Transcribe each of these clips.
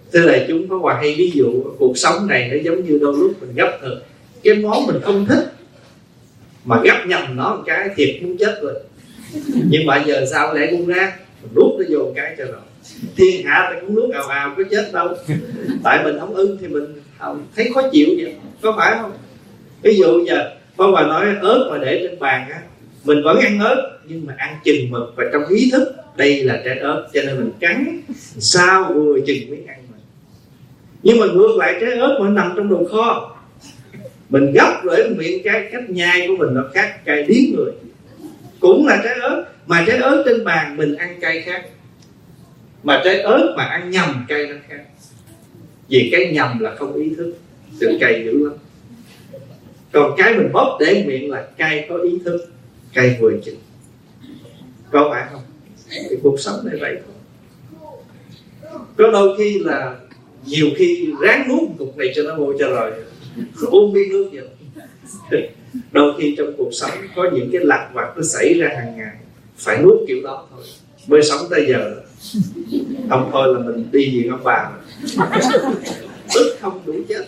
Thế là chúng có hòa hay ví dụ cuộc sống này nó giống như đôi lúc mình gấp thật cái món mình không thích, mà gấp nhầm nó một cái thiệt muốn chết rồi. Nhưng mà giờ sao lại buông ra, mình nuốt nó vô một cái cho rồi. Thiên hạ ta cũng nuốt ào ào có chết đâu. Tại mình không ưng thì mình thấy khó chịu vậy, có phải không? Ví dụ giờ Pháp Hòa nói ớt mà để trên bàn á, mình vẫn ăn ớt nhưng mà ăn chừng mực và trong ý thức đây là trái ớt, cho nên mình cắn sao vừa chừng miếng ăn mình. Nhưng mà ngược lại trái ớt mà nằm trong đồ kho, mình gấp rồi miệng cái cách nhai của mình nó khác, cay điếng người. Cũng là trái ớt, mà trái ớt trên bàn mình ăn cay khác, mà trái ớt mà ăn nhầm cay nó khác. Vì cái nhầm là không ý thức, sự cay dữ lắm. Còn cái mình bóp để miệng là cay có ý thức, cay vừa chừng. Có phải không? Thì cuộc sống này vậy thôi. Có đôi khi là nhiều khi ráng nuốt một cục này cho nó vô cho rồi uống miếng nước vậy. Đôi khi trong cuộc sống có những cái lặt vặt nó xảy ra hàng ngày, phải nuốt kiểu đó thôi mới sống tới giờ. Không thôi là mình đi gì ông bà tức không đủ chết.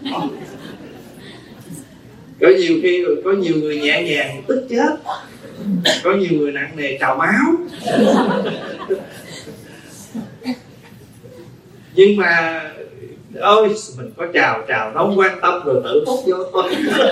Có nhiều khi có nhiều người nhẹ nhàng tức chết, có nhiều người nặng nề trào máu. Nhưng mà ôi mình có trào nó không quan tâm rồi tự hút vô thôi.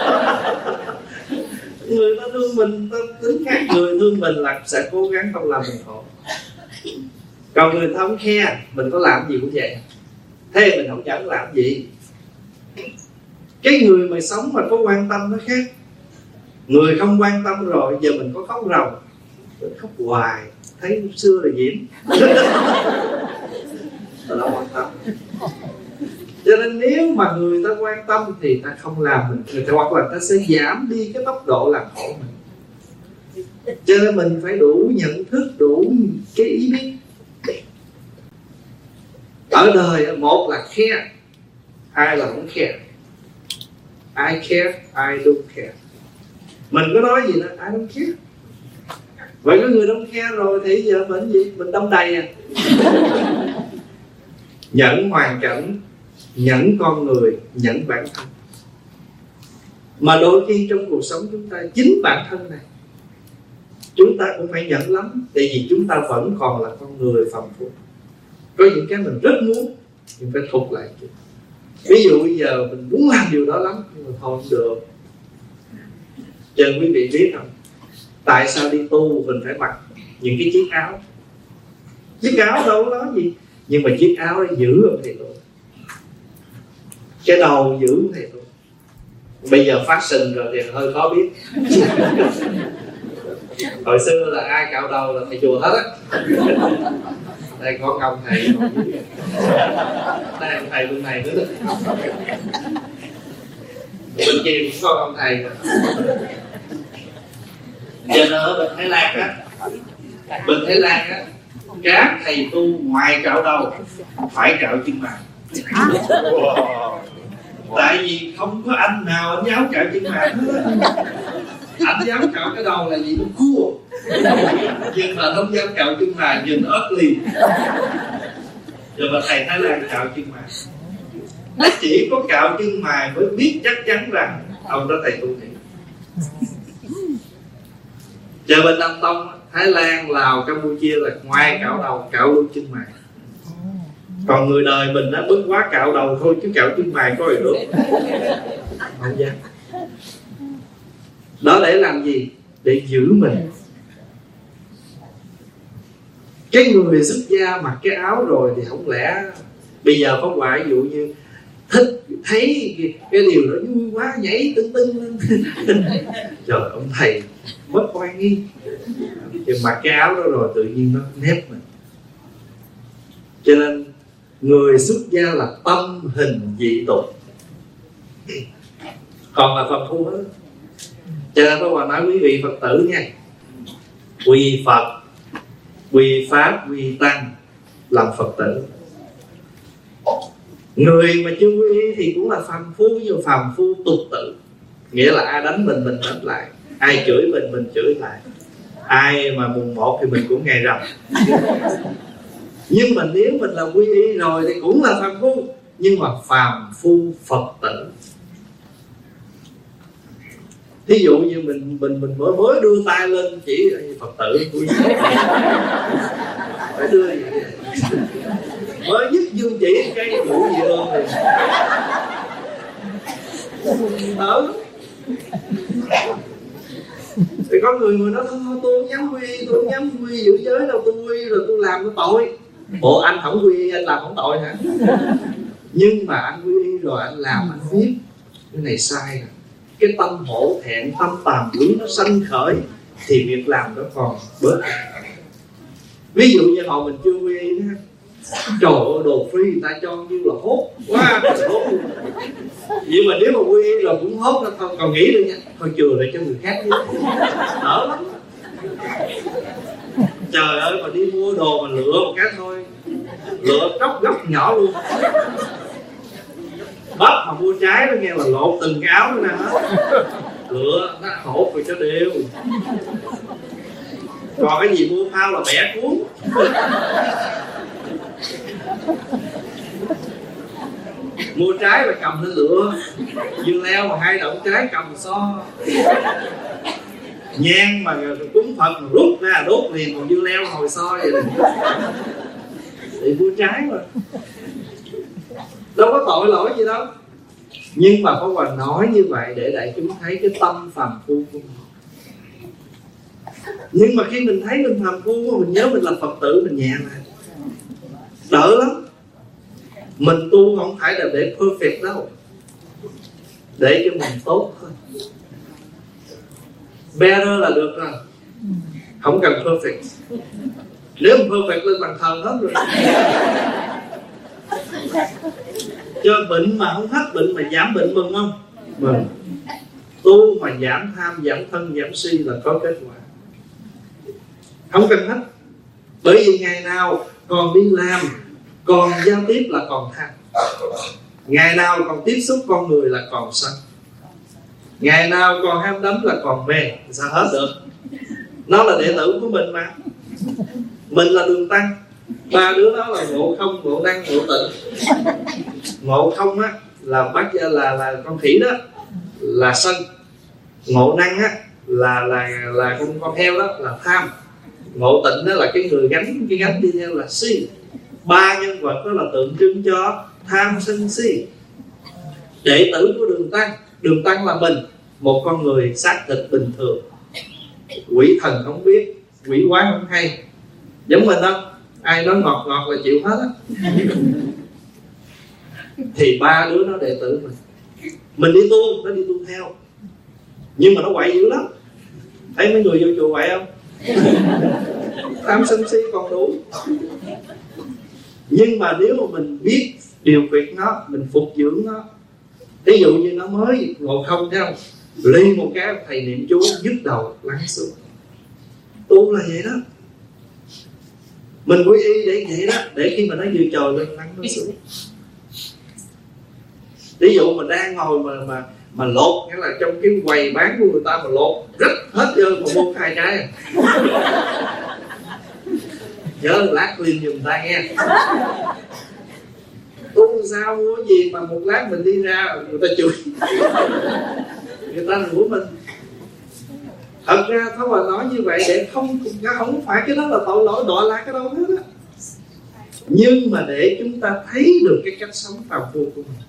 Người ta thương mình, ta tính khác. Người thương mình là sẽ cố gắng không làm mình khổ. Còn người ta không khe, mình có làm gì cũng vậy. Thế mình không chẳng làm gì. Cái người mà sống mà có quan tâm nó khác. Người không quan tâm rồi, giờ mình có khóc ròng, mình khóc hoài, thấy xưa là Diễm. Ta đâu quan tâm. Cho nên nếu mà người ta quan tâm thì ta không làm mình, người ta hoặc là ta sẽ giảm đi cái tốc độ làm khổ mình. Cho nên mình phải đủ nhận thức, đủ cái ý biết. Ở đời một là care, hai là không care. I care, I don't care. Mình có nói gì đó, I don't care. Vậy có người don't care rồi thì giờ mình gì? Mình đông đầy à. Nhẫn hoàn cảnh, nhẫn con người, nhẫn bản thân. Mà đôi khi trong cuộc sống chúng ta, chính bản thân này chúng ta cũng phải nhẫn lắm. Tại vì chúng ta vẫn còn là con người phàm phu. Có những cái mình rất muốn, nhưng phải thụt lại. Ví dụ bây giờ mình muốn làm điều đó lắm, nhưng mà thôi không được. Cho nên quý vị biết không, tại sao đi tu mình phải mặc những cái chiếc áo. Chiếc áo đâu có nói gì, nhưng mà chiếc áo nó giữ ông thầy tôi, cái đầu giữ ông thầy tôi. Bây giờ phát sinh rồi thì hơi khó biết. Hồi xưa là ai cạo đầu là thầy chùa hết á. Đây có ông thầy, đây ông thầy bên này nữa. Bên kia cũng có ông thầy. Cho nên ở bên Thái Lan á, các thầy tu ngoài cạo đầu phải cạo chân mày. Tại vì không có anh nào anh dám cạo chân mày hết. Anh dám cạo cái đầu là gì? Nó cua. Nhưng mà không dám cạo chân mày, nhìn ớt liền. Rồi mà thầy Thái Lan cạo chân mày. Nó chỉ có cạo chân mày mới biết chắc chắn rằng ông đó thầy tu thiện. Chờ bên Nam Tông, Thái Lan, Lào, Campuchia là ngoài cạo đầu, cạo luôn chân mày. Còn người đời mình đã bước quá cạo đầu thôi, chứ cạo chân mày có gì được. Không dám. Đó để làm gì? Để giữ mình. Cái người xuất gia mặc cái áo rồi thì không lẽ bây giờ có quả ví dụ như thích thấy cái điều đó vui quá nhảy tưng tưng lên. Trời ông thầy mất oai nghi. Thì mặc cái áo đó rồi tự nhiên nó nếp mình. Cho nên người xuất gia là tâm hình dị tục, còn là Phật phu hết. Cho nên Pháp Hòa nói quý vị Phật tử nha, quy Phật, quy Pháp, quy Tăng, làm Phật tử. Người mà chưa quy thì cũng là phàm phu, nhưng phàm phu tục tử, nghĩa là ai đánh mình đánh lại, ai chửi mình chửi lại, ai mà mùng 1 thì mình cũng ngày rằm. Nhưng mà nếu mình là quy y rồi thì cũng là phàm phu, nhưng mà phàm phu Phật tử. Thí dụ như mình mới đưa tay lên chỉ Phật tử phải đưa gì mới nhất dương chỉ cái vụ gì luôn rồi thì có người nói thôi tôi không dám quy, tôi không dám quy giữ giới đâu, tôi quy rồi tôi làm cái tội. Bộ anh không quy anh làm không tội hả? Nhưng mà anh quy rồi anh làm, anh biết cái này sai rồi, cái tâm hổ thẹn, tâm tàm quý nó sanh khởi thì việc làm nó còn bớt. Ví dụ như hồi mình chưa quy y đó, trời ơi đồ free người ta cho như là hốt quá, hốt. Vậy mà nếu mà quy y rồi cũng hốt nó không còn nghĩ được nha, thôi chừa lại cho người khác đi, đỡ lắm. Trời ơi mà đi mua đồ mà lựa một cái thôi, lựa góc nhỏ luôn. Bắp mà mua trái nó nghe là lột từng cái áo nữa nè, lựa nó hột rồi cho đều. Còn cái gì mua phao là bẻ cuốn. Mua trái là cầm lên lựa, dưa leo mà 2 động trái cầm so. Nhang mà cúng Phật mà rút ra đốt liền, còn dưa leo ngồi so vậy này. Thì mua trái mà đâu có tội lỗi gì đâu. Nhưng mà Pháp Hòa nói như vậy để đại chúng thấy cái tâm phàm phu của mình. Nhưng mà khi mình thấy mình phàm phu, mình nhớ mình là Phật tử, mình nhẹ lại, đỡ lắm. Mình tu không phải là để perfect đâu, để cho mình tốt thôi. Better là được rồi, không cần perfect. Nếu mà perfect lên bàn thờ hết rồi. Cho bệnh mà không hết bệnh mà giảm bệnh mừng không? Mừng. Tu mà giảm tham, giảm thân, giảm si là có kết quả. Không cần hết. Bởi vì ngày nào còn đi làm, còn giao tiếp là còn tham. Ngày nào còn tiếp xúc con người là còn sân. Ngày nào còn ham đắm là còn mê. Sao hết được? Nó là đệ tử của mình mà. Mình là đường tăng. 3 đứa đó là ngộ không, ngộ năng, ngộ tịnh. Ngộ không á là con khỉ đó, là sân. Ngộ năng á là con heo đó là tham. Ngộ tịnh đó là cái người gánh đi theo là si. 3 nhân vật đó là tượng trưng cho tham sân si. Đệ tử của đường tăng là mình, một con người xác thịt bình thường, quỷ thần không biết, quỷ quái không hay, giống mình không? Ai nói ngọt là chịu hết á. Thì 3 đứa nó đệ tử mình đi tu, nó đi tu theo. Nhưng mà nó quậy dữ lắm. Thấy mấy người vô chùa quậy không? Tham sân si còn đủ. Nhưng mà nếu mà mình biết điều khiển nó, mình phục dưỡng nó. Ví dụ như nó mới ngộ không, thấy không? Liên một cái thầy niệm chú dứt đầu lắng xuống. Tu là vậy đó. Mình quy y để vậy đó, để khi mà nó vừa trồi lên lắng nó xuống. Ví dụ mình đang ngồi mà lột, nghĩa là trong cái quầy bán của người ta mà lột rất hết trơn mà mua 2 trái. Nhớ lát liền giùm ta nghe. Tu sao mua gì mà một lát mình đi ra người ta chửi. Người ta rủa mình. Thật ra Pháp Hòa nói như vậy để không phải cái đó là tội lỗi đọa lạc cái đâu hết á. Nhưng mà để chúng ta thấy được cái cách sống phàm phu của mình.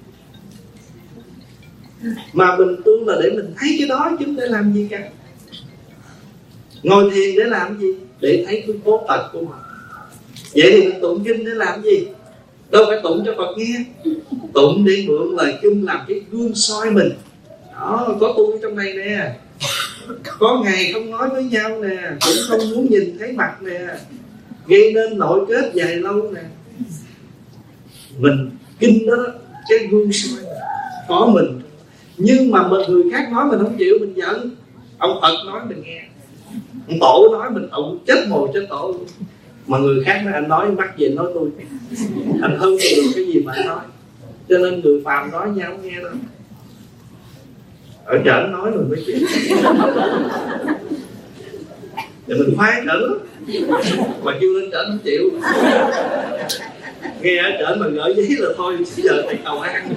Mà mình tu là để mình thấy cái đó chứ để làm gì cả. Ngồi thiền để làm gì? Để thấy cái cố tật của mình. Vậy thì mình tụng kinh để làm gì? Đâu phải tụng cho Phật nghe. Tụng để mượn lời kinh làm cái gương soi mình. Đó, có tu trong này nè. Có ngày không nói với nhau nè, cũng không muốn nhìn thấy mặt nè, gây nên nội kết dài lâu nè. Mình kinh đó, cái gương soi có mình. Nhưng mà người khác nói mình không chịu, mình giận. Ông Phật nói mình nghe, ông Tổ nói mình ông chết mồ chết tổ luôn. Mà người khác nói anh nói mắc gì nói tôi, anh hơn được cái gì mà anh nói. Cho nên người phàm nói nhau không nghe đâu. Ở trển nói mình mới chịu. thì mình khoái trển lắm, mà kêu lên trển không chịu. Nghe ở trển mà gửi giấy là thôi, giờ phải cầu an.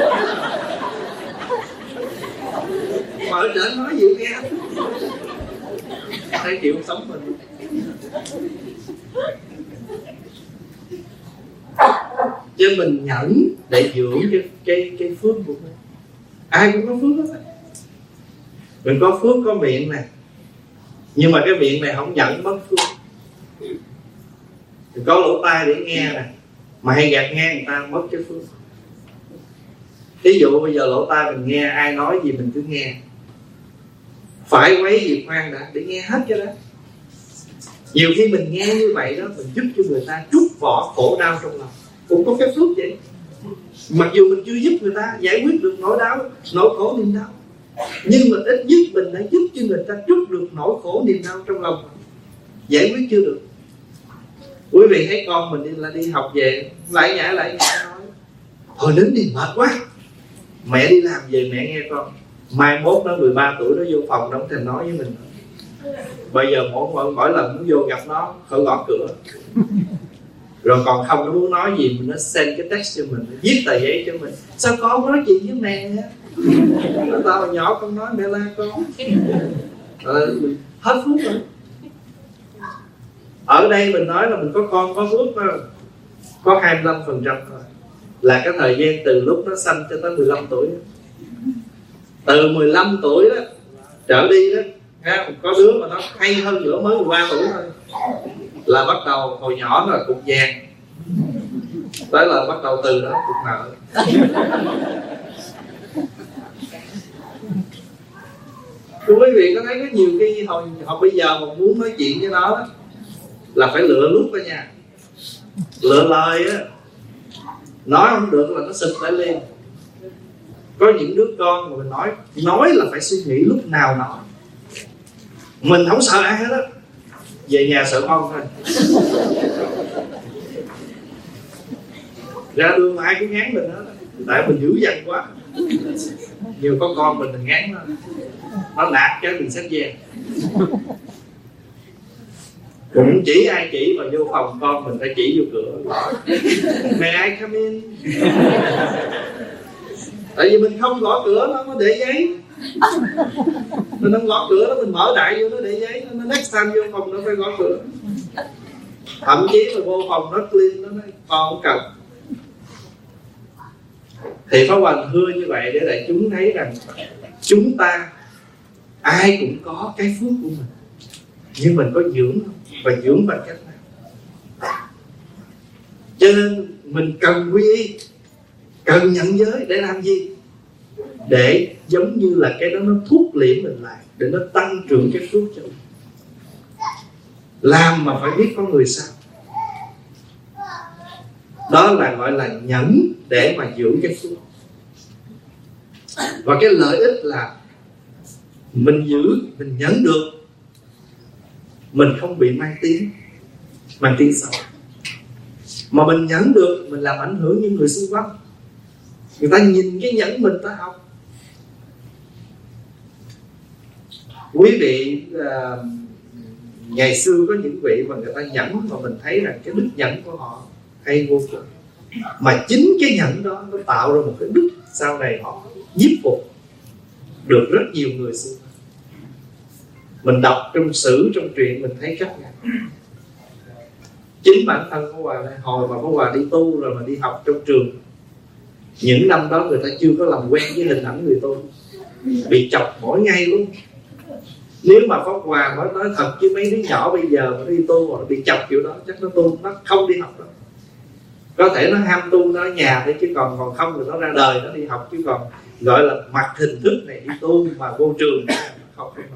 Mà ở trển nói gì nghe, thấy chịu sống mình. Chứ mình nhẫn để dưỡng cái phước của mình. Ai cũng có phước đó. Mình có phước có miệng nè, nhưng mà cái miệng này không nhận mất phước. Mình có lỗ tai để nghe nè, mà hay gạt ngang người ta mất cái phước. Ví dụ bây giờ lỗ tai mình nghe ai nói gì mình cứ nghe, phải quấy gì khoan đã để nghe hết cái đó. Nhiều khi mình nghe như vậy đó, mình giúp cho người ta trút bỏ khổ đau trong lòng, cũng có cái phước vậy. Mặc dù mình chưa giúp người ta giải quyết được nỗi khổ niềm đau, nhưng mà ít nhất mình đã giúp cho người ta trút được nỗi khổ niềm đau trong lòng. Giải quyết chưa được. Quý vị thấy con mình đi học về lại nhảy nói thôi đến đi mệt quá, mẹ đi làm về mẹ nghe con. Mai mốt nó 13 tuổi nó vô phòng nó không thèm nói với mình. Bây giờ mỗi lần muốn vô gặp nó phải gõ cửa. Rồi còn không nó muốn nói gì mình nó send cái text cho mình, nó viết tờ giấy cho mình. Sao con nói chuyện với mẹ? Nó tao là nhỏ con nói mẹ la con. Hết phước rồi. Ở đây mình nói là mình có con có phước thôi, có 25% thôi. Là cái thời gian từ lúc nó sanh cho tới 15 tuổi. Từ 15 tuổi đó trở đi đó, có đứa mà nó hay hơn nữa mới 13 tuổi thôi, là bắt đầu hồi nhỏ nó là cục vàng, tới là bắt đầu từ đó cục nợ. Quý vị có thấy có nhiều cái hồi bây giờ mà muốn nói chuyện với nó đó, là phải lựa lúc đó nha, lựa lời á, nói không được là nó sụp lại liền. Có những đứa con mà mình nói là phải suy nghĩ lúc nào nói. Mình không sợ ai hết á, về nhà sợ con thôi. Ra đường ai cũng ngán mình hết, tại mình dữ dằn quá. Nhiều có con mình ngán nó nạt cái mình xách vàng. Cũng chỉ ai chỉ mà vô phòng con mình phải chỉ vô cửa. May I come in? Tại vì mình không gõ cửa nó để giấy. Mình không gõ cửa nó, mình mở đại vô nó để giấy. Nó next time vô phòng nó phải gõ cửa. Thậm chí mà vô phòng nó clean, nó nói con không cần. Thì Pháp Hòa thưa như vậy để đại chúng thấy rằng chúng ta ai cũng có cái phước của mình, nhưng mình có dưỡng không? Và dưỡng bằng cách nào? Cho nên mình cần quy y, cần nhận giới để làm gì? Để giống như là cái đó nó thúc liễm mình lại, để nó tăng trưởng cái phước cho mình. Làm mà phải biết con người sao. Đó là gọi là nhẫn để mà dưỡng cái phước. Và cái lợi ích là mình giữ, mình nhẫn được, mình không bị mang tiếng xấu. Mà mình nhẫn được, mình làm ảnh hưởng những người xung quanh. Người ta nhìn cái nhẫn mình ta học. Quý vị ngày xưa có những vị mà người ta nhẫn, mà mình thấy rằng cái đức nhẫn của họ hay vô cùng. Mà chính cái nhẫn đó nó tạo ra một cái đức sau này họ nhiếp phục được rất nhiều người xung quanh. Mình đọc trong sử, trong truyện mình thấy cách này. Chính bản thân Pháp Hòa đây, hồi mà Pháp Hòa đi tu rồi mà đi học trong trường, những năm đó người ta chưa có làm quen với hình ảnh người tu, bị chọc mỗi ngày luôn. Nếu mà Pháp Hòa nói thật chứ mấy đứa nhỏ bây giờ mà đi tu mà bị chọc kiểu đó, chắc nó tu, nó không đi học đâu. Có thể nó ham tu nó ở nhà thôi, chứ còn không thì nó ra đời nó đi học. Chứ còn gọi là mặt hình thức này đi tu mà vô trường không nói.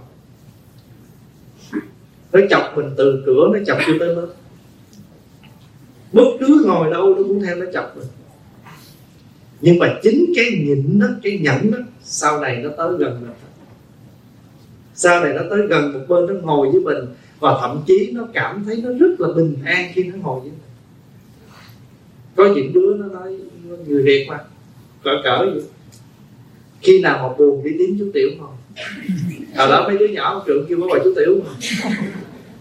Nó chọc mình từ cửa, nó chọc chưa tới lớp. Bất cứ ngồi đâu nó cũng theo nó chọc mình. Nhưng mà chính cái nhịn đó, cái nhẫn đó, sau này nó tới gần mình. Sau này nó tới gần một bên, nó ngồi với mình. Và thậm chí nó cảm thấy nó rất là bình an khi nó ngồi với mình. Có những đứa nó nói, người Việt mà cỡ vậy, khi nào mà buồn đi tím chú Tiểu ngồi. Hồi đó mấy đứa nhỏ ở trường kêu bố bà chú Tiểu mà.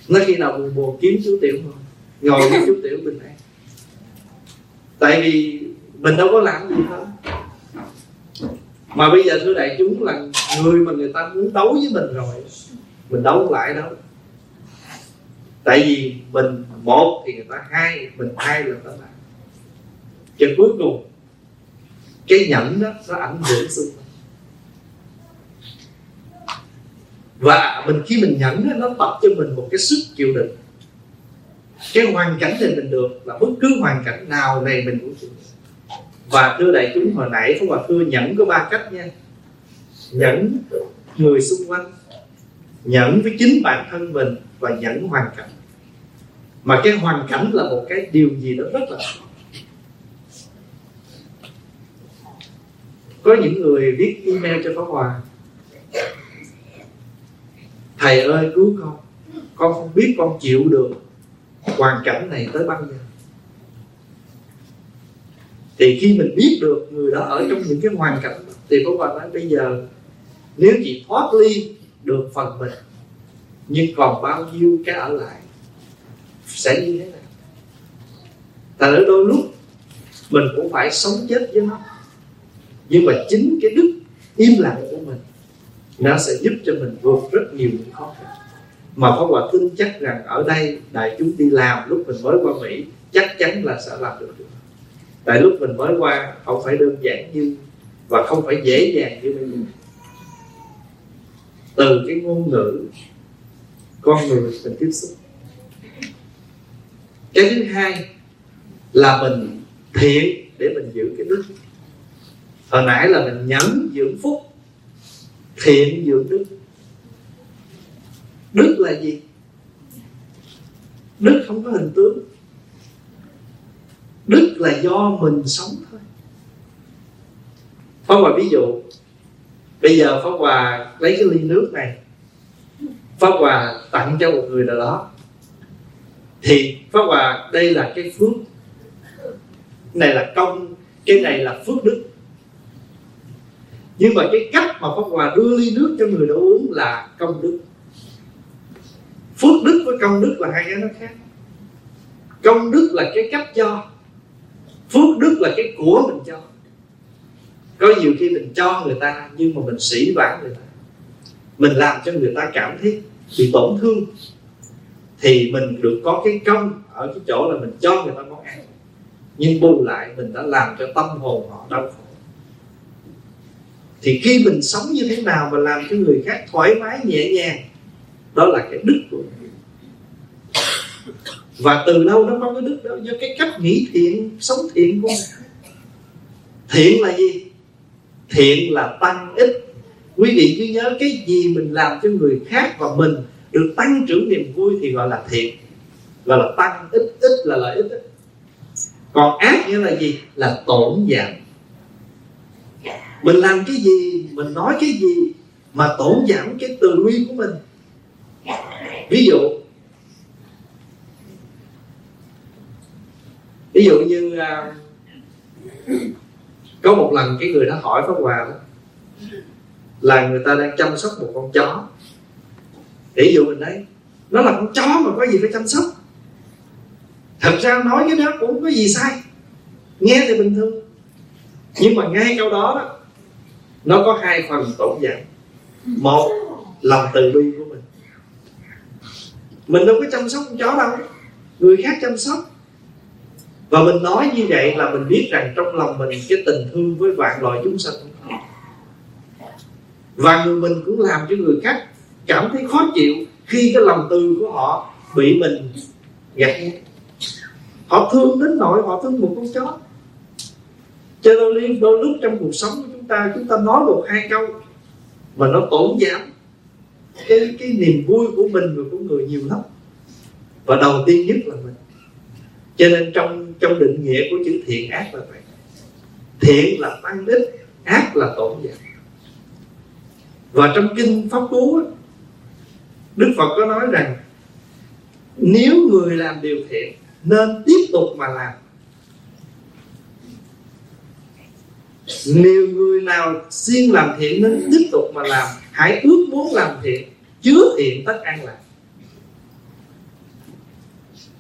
Nó khi nào buồn buồn kiếm chú Tiểu thôi, ngồi với chú Tiểu bình an. Tại vì mình đâu có làm gì đâu. Mà bây giờ thưa đại chúng là người mà người ta muốn đấu với mình rồi, mình đấu không lại đâu. Tại vì mình một thì người ta hai, mình hai là người ta làm. Cho cuối cùng cái nhẫn đó nó ảnh hưởng xung quanh. Và khi mình nhẫn đó, nó tập cho mình một cái sức chịu đựng. Cái hoàn cảnh này mình được là bất cứ hoàn cảnh nào này mình cũng chịu. Và thưa đại chúng, hồi nãy Pháp Hòa thưa nhẫn có 3 cách nha. Nhẫn người xung quanh, nhẫn với chính bản thân mình, và nhẫn hoàn cảnh. Mà cái hoàn cảnh là một cái điều gì đó rất là khó. Có những người viết email cho Pháp Hòa: thầy ơi cứu con không biết con chịu được hoàn cảnh này tới bao giờ. Thì khi mình biết được người đó ở trong những cái hoàn cảnh đó, thì Pháp Hòa nói bây giờ nếu chị thoát ly được phần mình, nhưng còn bao nhiêu cái ở lại sẽ như thế nào. Tại ở đôi lúc mình cũng phải sống chết với nó. Nhưng mà chính cái đức im lặng của mình, nó sẽ giúp cho mình vượt rất nhiều những khó khăn. Mà Pháp Hòa tin chắc rằng ở đây đại chúng đi làm lúc mình mới qua Mỹ chắc chắn là sẽ làm được. Tại lúc mình mới qua không phải đơn giản như, và không phải dễ dàng như bây giờ. Từ cái ngôn ngữ con người mình tiếp xúc. Cái thứ hai là mình thiện để mình giữ cái đức. Hồi nãy là mình nhẫn dưỡng phúc, thiện dưỡng đức. Đức là gì? Đức không có hình tướng. Đức là do mình sống thôi. Pháp Hòa ví dụ, bây giờ Pháp Hòa lấy cái ly nước này, Pháp Hòa tặng cho một người nào đó, thì Pháp Hòa đây là cái phước, này là công, cái này là phước đức. Nhưng mà cái cách mà Pháp Hòa đưa ly nước cho người đó uống là công đức. Phước đức với công đức là hai cái nó khác. Công đức là cái cách cho, phước đức là cái của mình cho. Có nhiều khi mình cho người ta nhưng mà mình sỉ vả người ta, mình làm cho người ta cảm thấy bị tổn thương, thì mình được có cái công ở cái chỗ là mình cho người ta món ăn, nhưng bù lại mình đã làm cho tâm hồn họ đau khổ. Thì khi mình sống như thế nào mà làm cho người khác thoải mái nhẹ nhàng, đó là cái đức của mình. Và từ đâu nó có cái đức đó? Do cái cách nghĩ thiện, sống thiện của mình. Thiện là gì? Thiện là tăng ích. Quý vị cứ nhớ, cái gì mình làm cho người khác và mình được tăng trưởng niềm vui thì gọi là thiện, gọi là tăng ích. Ích là lợi ích. Còn ác nghĩa là gì? Là tổn giảm. Mình làm cái gì, mình nói cái gì mà tổn giảm cái từ bi của mình. Ví dụ như có một lần cái người đó hỏi Pháp Hòa đó, là người ta đang chăm sóc một con chó. Ví dụ mình đấy, nó là con chó mà có gì phải chăm sóc. Thật ra nói cái đó cũng không có gì sai, nghe thì bình thường. Nhưng mà ngay câu đó nó có hai phần tổn giảm. Một, lòng từ bi của mình. Mình đâu có chăm sóc con chó đâu, người khác chăm sóc. Và mình nói như vậy là mình biết rằng trong lòng mình cái tình thương với vạn loại chúng sanh. Và mình cũng làm cho người khác cảm thấy khó chịu khi cái lòng từ của họ bị mình gạt. Họ thương đến nỗi họ thương một con chó. Cho nên đôi lúc trong cuộc sống của chúng ta nói một hai câu mà nó tổn giảm cái niềm vui của mình và của người nhiều lắm. Và đầu tiên nhất là mình. Cho nên trong định nghĩa của chữ thiện ác là vậy. Thiện là tăng ích, ác là tổn giảm. Và trong kinh Pháp Cú, Đức Phật có nói rằng nếu người làm điều thiện nên tiếp tục mà làm. Nếu người nào siêng làm thiện nên tiếp tục mà làm. Hãy ước muốn làm thiện, chứa thiện tất an lạc.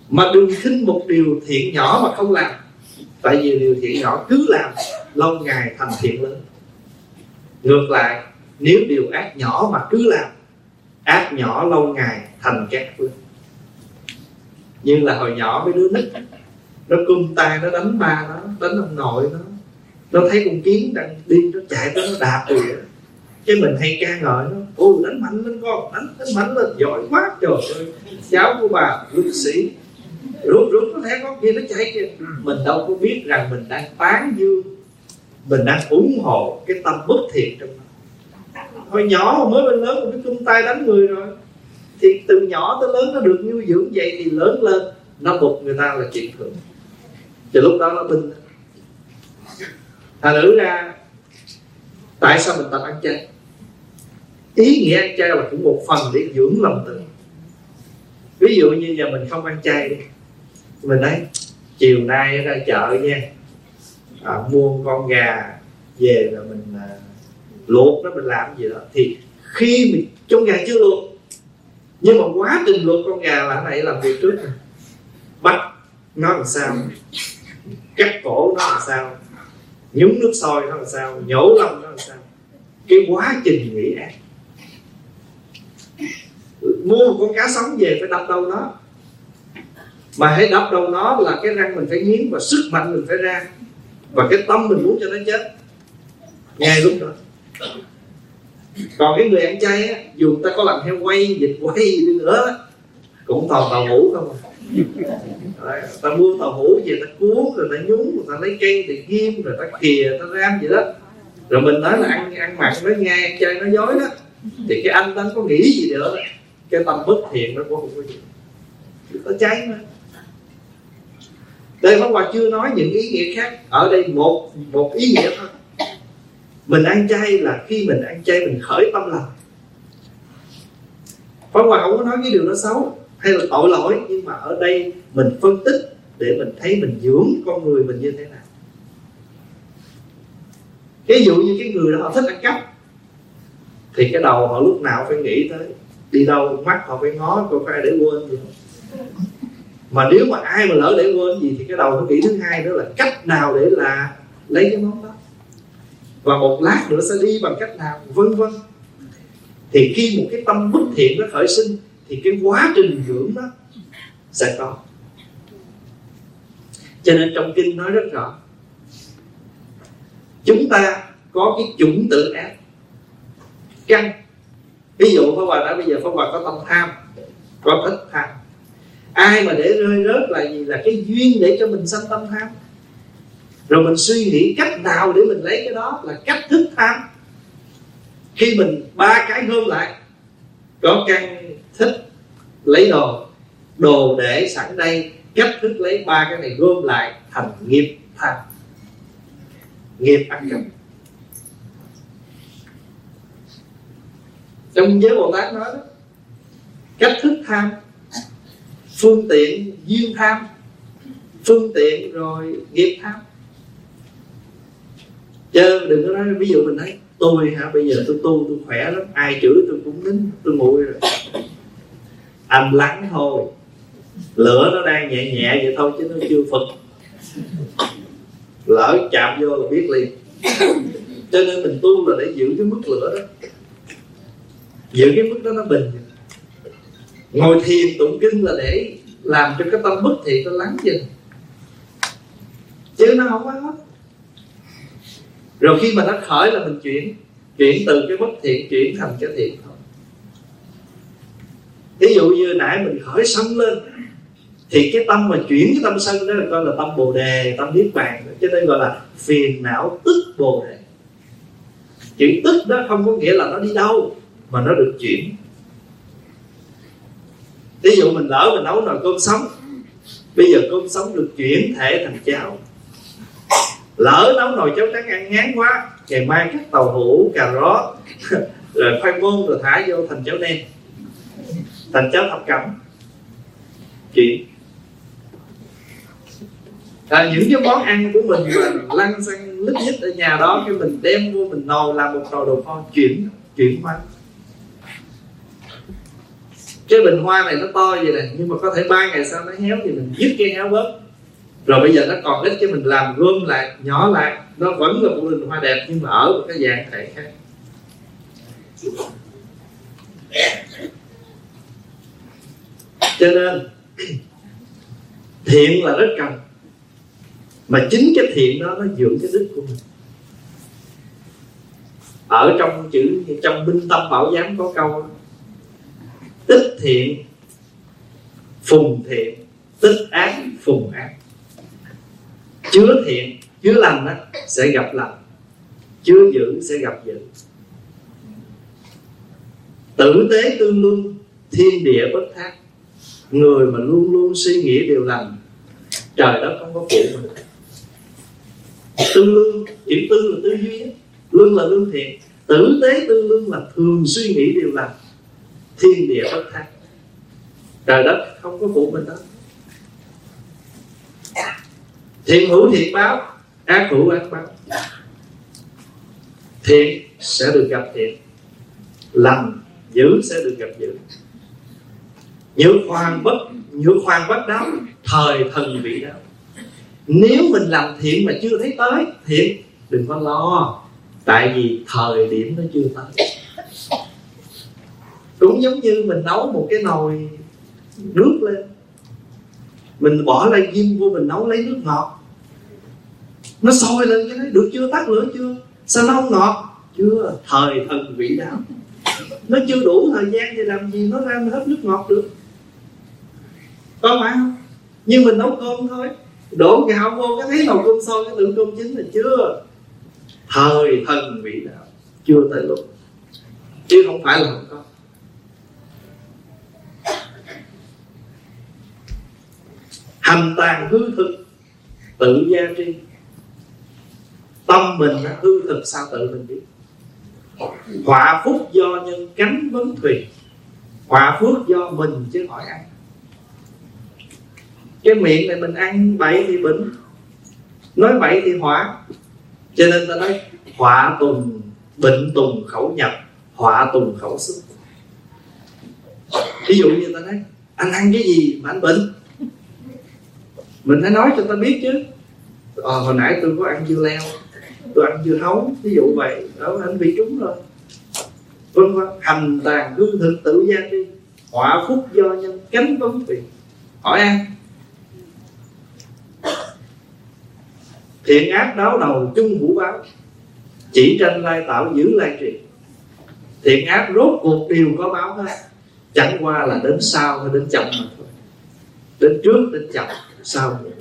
Mà đừng khinh một điều thiện nhỏ mà không làm. Tại vì điều thiện nhỏ cứ làm, lâu ngày thành thiện lớn. Ngược lại, nếu điều ác nhỏ mà cứ làm, ác nhỏ lâu ngày thành cái ác lớn. Như là hồi nhỏ mấy đứa nít, nó cung tay nó đánh ba nó, đánh ông nội nó thấy con kiến đang đi, nó chạy tới nó đạp rồi. Cái mình hay ca ngợi nó: ôi đánh mạnh lên con, đánh mạnh lên, giỏi quá, trời ơi, cháu của bà lực sĩ. Rút nó thấy con kia nó chạy kìa. Mình đâu có biết rằng mình đang tán dương, mình đang ủng hộ cái tâm bất thiện trong nó. Hồi nhỏ mà mới lên lớn một cái cung tay đánh người rồi, thì từ nhỏ tới lớn nó được nuôi dưỡng vậy, thì lớn lên nó bục người ta là chuyện thường. Thì lúc đó nó binh. Thành thử ra tại sao mình tập ăn chay? Ý nghĩa ăn chay là cũng một phần để dưỡng lòng từ. Ví dụ như giờ mình không ăn chay đi, mình nói chiều nay ra chợ nha, mua con gà về rồi mình luộc nó, mình làm gì đó. Thì khi mình con gà chưa luộc, nhưng mà quá trình luộc con gà là này làm việc trước này. Bắt nó làm sao, cắt cổ nó làm sao, nhúng nước sôi nó làm sao, nhổ lông nó làm sao. Cái quá trình nghĩ ác. Mua một con cá sống về phải đập đầu nó, mà hãy đập đầu nó là cái răng mình phải nghiến và sức mạnh mình phải ra, và cái tâm mình muốn cho nó chết ngay lúc đó. Còn cái người ăn chay á, dù ta có làm heo quay, vịt quay gì đi nữa cũng toàn tàu hũ không à. Đấy, ta mua tàu hũ về ta cuốn rồi ta nhúng, rồi ta lấy cây để ghim, rồi ta khìa, ta ram vậy đó. Rồi mình nói là ăn mặn nó nghe, ăn chay nó dối đó. Thì cái anh có nghĩ gì nữa đó. Cái tâm bất thiện nó cũng không có gì, nó cháy mà. Đây Pháp Hòa chưa nói những ý nghĩa khác. Ở đây một ý nghĩa thôi. Mình ăn chay là khi mình ăn chay mình khởi tâm lành. Pháp Hòa không có nói cái điều đó xấu hay là tội lỗi, nhưng mà ở đây mình phân tích để mình thấy mình dưỡng con người mình như thế nào. Ví dụ như cái người đó họ thích ăn cắp, thì cái đầu họ lúc nào phải nghĩ tới đi đâu, mắt họ phải ngó coi có ai để quên gì không. Mà nếu mà ai mà lỡ để quên gì thì cái đầu nó nghĩ thứ hai đó là cách nào để là lấy cái món đó, và một lát nữa sẽ đi bằng cách nào, vân vân. Thì khi một cái tâm bất thiện nó khởi sinh thì cái quá trình dưỡng đó sẽ có. Cho nên trong kinh nói rất rõ, chúng ta có cái chủng tử ác căn. Ví dụ Pháp Hòa đã bây giờ Pháp Hòa có tâm tham, có thích tham. Ai mà để rơi rớt là gì? Là cái duyên để cho mình sanh tâm tham. Rồi mình suy nghĩ cách nào để mình lấy cái đó là cách thức tham. Khi mình ba cái gom lại, có căn, thích, lấy đồ để sẵn đây, cách thức lấy ba cái này gom lại thành nghiệp tham, nghiệp ăn cắp. Trong giới Bồ Tát nói đó, cách thức tham, phương tiện duyên tham, phương tiện rồi nghiệp tham. Chứ đừng có nói ví dụ mình nói tôi bây giờ tôi tu tôi khỏe lắm, ai chửi tôi cũng nín, tôi nguội rồi. Anh lắng thôi, lửa nó đang nhẹ nhẹ vậy thôi chứ nó chưa phật. Lỡ chạm vô là biết liền. Cho nên mình tu là để giữ cái mức lửa đó, giữ cái mức đó nó bình. Ngồi thiền tụng kinh là để làm cho cái tâm bất thiện nó lắng dần, chứ nó không có hết. Rồi khi mà nó khởi là mình chuyển từ cái bất thiện chuyển thành cái thiện thôi. Ví dụ như nãy mình khởi sân lên, thì cái tâm mà chuyển cái tâm sân đó là coi là tâm bồ đề, tâm niết bàn. Cho nên gọi là phiền não tức bồ đề. Chữ tức đó không có nghĩa là nó đi đâu, mà nó được chuyển. Ví dụ mình lỡ mình nấu nồi cơm sống, bây giờ cơm sống được chuyển thể thành cháo. Lỡ nấu nồi cháo trắng ăn ngán quá, ngày mai cắt tàu hũ, cà rốt rồi khoai môn rồi thả vô thành cháo đen, thành cháo thập cẩm. Chuyển những cái món ăn của mình mà lăn xăng lít nhít ở nhà đó, cái mình đem vô mình nồi làm một nồi đồ kho, chuyển qua. Cái bình hoa này nó to vậy nè, nhưng mà có thể 3 ngày sau nó héo thì mình dứt cái héo bớt. Rồi bây giờ nó còn ít cái mình làm gom lại, nhỏ lại, nó vẫn là một bình hoa đẹp nhưng mà ở một cái dạng thể khác. Cho nên thiện là rất cần, mà chính cái thiện đó nó dưỡng cái đức của mình. Ở trong chữ, trong Minh Tâm Bảo Giám có câu: tích thiện phùng thiện, tích ác phùng ác. Chứa thiện, chứa lành đó, sẽ gặp lành, chứa dữ sẽ gặp dữ. Tử tế tương luân, thiên địa bất thác. Người mà luôn luôn suy nghĩ điều lành, trời đất không có phụ mình. Tương luân, chữ tư là tư duy, luân là lương thiện. Tử tế tương luân là thường suy nghĩ điều lành, thiên địa bất thác. Trời đất không có phụ mình đó. Thiện hữu thiện báo, ác hữu ác báo. Thiện sẽ được gặp thiện, lành dữ sẽ được gặp dữ. Nhược khoan bất đáo, thời thần bị đáo. Nếu mình làm thiện mà chưa thấy tới thiện, đừng có lo, tại vì thời điểm nó chưa tới. Cũng giống như mình nấu một cái nồi nước lên, mình bỏ lại kim vô, mình nấu lấy nước ngọt, nó sôi lên cái đấy, được chưa, tắt lửa chưa, sao nó không ngọt? Chưa, thời thần vị đáo. Nó chưa đủ thời gian thì làm gì nó ra hết nước ngọt được, có phải không? Nhưng mình nấu cơm thôi, đổ gạo vô cái thấy nồi cơm sôi, cái tưởng cơm chín là chưa, thời thần vị đáo, chưa tới lúc, chứ không phải là không có. Hành tàn hư thực, tự gia tri. Tâm mình hư thực sao tự mình biết. Họa phúc do nhân cánh vấn thuyền. Họa phước do mình chứ hỏi ăn. Cái miệng này mình ăn bậy thì bệnh, nói bậy thì họa. Cho nên ta nói họa tùng, bệnh tùng khẩu nhập, họa tùng khẩu xuất. Ví dụ như ta nói anh ăn cái gì mà anh bệnh, mình phải nói cho ta biết chứ. Hồi nãy tôi có ăn dưa leo, tôi ăn dưa hấu, ví dụ vậy, đó anh bị trúng rồi. Vân vân. Hành tàn hư thực tự gia tri. Họa phúc do nhân cánh vấn thuyền, hỏi ăn. Thiện ác đáo đầu chung hữu báo, chỉ tranh lai tạo giữ lai trì. Thiện ác rốt cuộc đều có báo hết, chẳng qua là đến sau hay đến chậm mà thôi. Đến trước đến chậm sau vậy.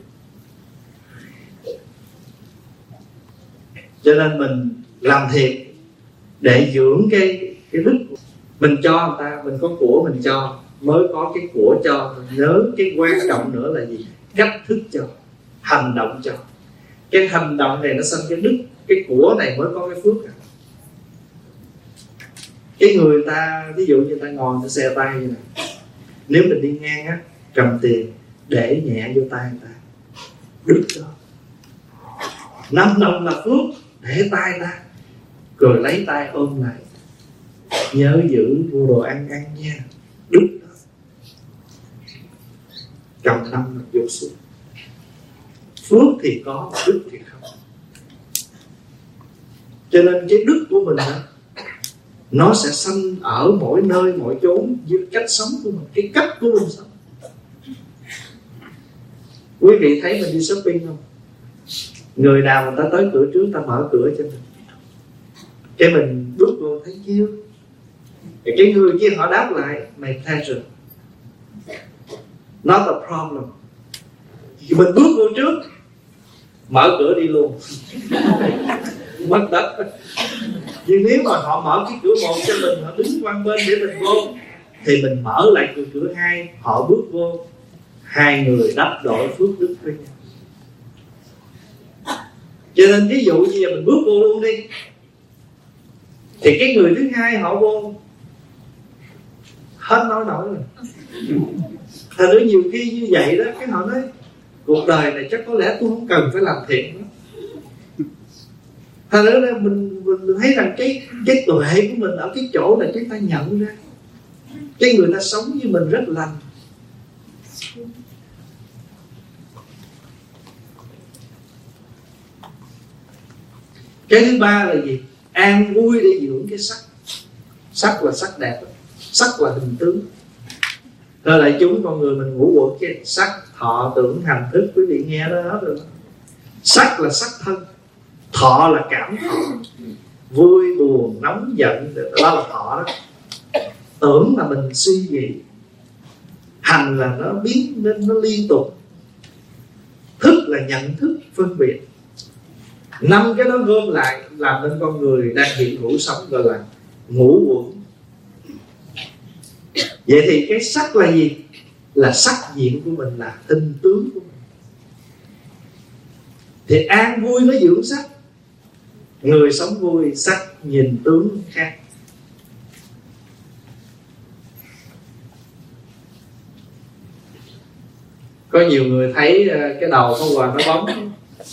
Cho nên mình làm thiện để dưỡng cái đức. Mình cho người ta, mình có của mình cho, mới có cái của cho. Nhớ cái quan trọng nữa là gì? Cách thức cho, hành động cho. Cái hành động này nó sinh cái đức, cái của này mới có cái phước. Cái người ta, ví dụ như ta ngồi ta xe tay như này, nếu mình đi ngang á, cầm tiền để nhẹ vô tay người ta, đức đó. 5 đồng là phước, để tay ta, rồi lấy tay ôm lại, nhớ giữ mua đồ ăn nha, đức đó. Cầm 5 là vô xuống. Phước thì có, đức thì không. Cho nên cái đức của mình đó, nó sẽ sanh ở mỗi nơi mỗi chốn với cách sống của mình, cái cách của mình sống. Quý vị thấy mình đi shopping không? Người nào người ta tới cửa trước, ta mở cửa cho mình, cái mình bước vô thấy chưa, cái người kia họ đáp lại my pleasure, not a problem. Mình bước vô trước, mở cửa đi luôn mất đất. Nhưng nếu mà họ mở cái cửa một cho mình, họ đứng qua bên để mình vô, thì mình mở lại cửa 2, họ bước vô, 2 người đắp đổi phước đức với nhau. Cho nên ví dụ như giờ mình bước vô luôn đi, thì cái người thứ 2 họ vô hết nói nổi rồi. Thành ra nhiều khi như vậy đó, cái họ nói cuộc đời này chắc có lẽ tôi không cần phải làm thiện nữa. Thành ra mình thấy rằng cái tuệ của mình ở cái chỗ này chúng ta nhận ra Cái người ta sống với mình rất lành. Cái thứ ba là gì? An vui để dưỡng cái sắc. Sắc là sắc đẹp, sắc là hình tướng. Thưa đại chúng, con người mình ngũ uẩn cái sắc, thọ, tưởng, hành, thức. Quý vị nghe đó hết rồi. Sắc là sắc thân, thọ là cảm thọ, vui, buồn, nóng, giận, đó là thọ đó. Tưởng là mình suy nghĩ, hành là nó biến nên nó liên tục, thức là nhận thức, phân biệt. 5 cái đó gom lại làm nên con người đang hiện hữu sống, gọi là ngũ uẩn. Vậy thì cái sắc là gì? Là sắc diện của mình, là hình tướng của mình. Thì an vui nó dưỡng sắc. Người sống vui, sắc nhìn tướng khác. Có nhiều người thấy cái đầu có quà nó bóng,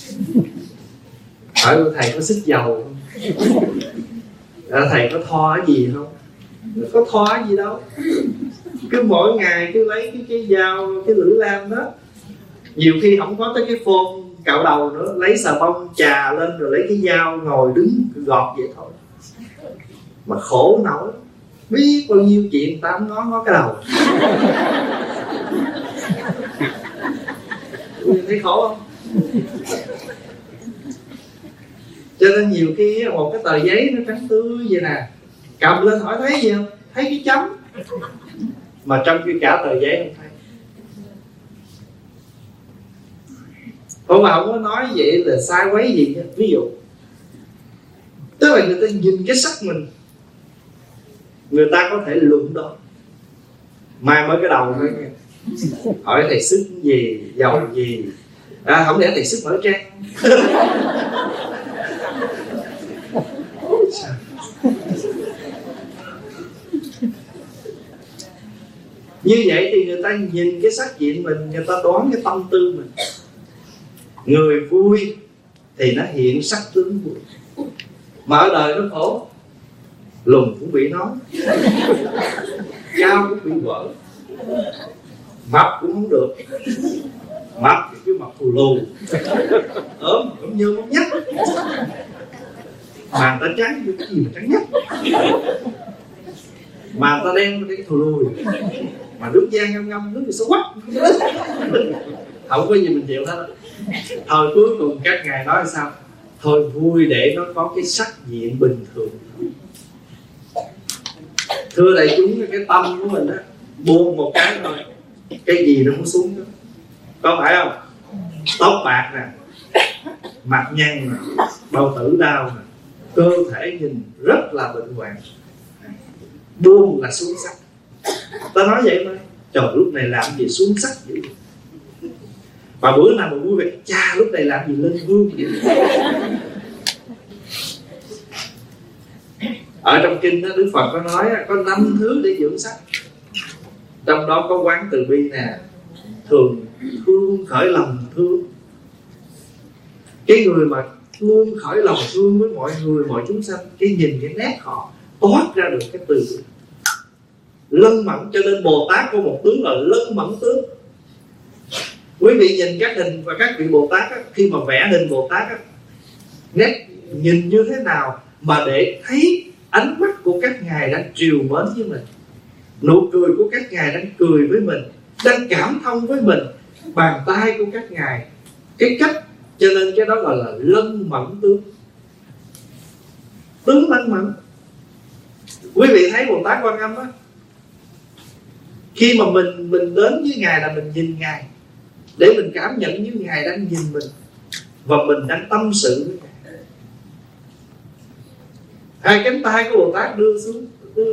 hỏi thầy có xích dầu không? Thầy có thoa cái gì không? Có thoa cái gì đâu. Cứ mỗi ngày cứ lấy cái dao, cái lưỡi lam đó. Nhiều khi không có tới cái phôn cạo đầu nữa, lấy xà bông chà lên rồi lấy cái dao ngồi đứng gọt vậy thôi. Mà khổ nổi, biết bao nhiêu chuyện ta không ngó cái đầu. Thấy khổ không? Cho nên nhiều khi một cái tờ giấy nó trắng tươi vậy nè, cầm lên hỏi thấy gì không? Thấy cái chấm. Mà trong khi cả tờ giấy không thấy. Không mà không có nói vậy là sai quấy gì nha. Ví dụ, tức là người ta nhìn cái sắc mình, người ta có thể luận đó. Mai mới cái đầu thôi nha. Hỏi thầy sức gì, dầu gì, không lẽ thầy sức mở trang. Như vậy thì người ta nhìn cái sắc diện mình, người ta đoán cái tâm tư mình. Người vui thì nó hiện sắc tướng vui. Mà ở đời nó khổ, lùn cũng bị nói, cao cũng bị vỡ, mập cũng không được. Mập thì cứ mập phù lù, ốm cũng như móng nhách. Mà ta trắng như cái gì mà trắng nhách, mà ta đen cái thù lùi, mà nước da ngâm ngâm, nước thì xấu quắc. Không có gì mình chịu hết. Thôi cuối cùng các ngài nói sao? Thôi vui để nó có cái sắc diện bình thường. Thưa đại chúng, cái tâm của mình á, buông một cái thôi, cái gì nó cũng xuống đó. Có phải không? Tóc bạc nè, mặt nhăn nè, bao tử đau nè, cơ thể nhìn rất là bệnh hoạn. Buông là xuống sắc. Ta nói vậy thôi. Trời, lúc này làm gì xuống sắc dữ. Mà bữa nào mà vui vẻ, cha lúc này làm gì lên hương vậy. Ở trong kinh đó, Đức Phật có nói có 5 thứ để dưỡng sắc. Trong đó có quán từ bi nè, thường thương, khởi lòng thương. Cái người mà luôn khởi lòng thương với mọi người, mọi chúng sanh, cái nhìn cái nét họ toát ra được cái từ lân mẫn. Cho nên Bồ Tát có một tướng là lân mẫn tướng. Quý vị nhìn các hình và các vị Bồ Tát á, khi mà vẽ hình Bồ Tát á, nét nhìn như thế nào mà để thấy ánh mắt của các ngài đang trìu mến với mình, nụ cười của các ngài đang cười với mình, đang cảm thông với mình, bàn tay của các ngài, cái cách. Cho nên cái đó gọi là lân mẫn tướng. Tướng lân mẫn. Quý vị thấy Bồ Tát Quan Âm á, khi mà mình đến với ngài là mình nhìn ngài để mình cảm nhận như ngài đang nhìn mình và mình đang tâm sự với ngài. Hai cánh tay của Bồ Tát đưa xuống,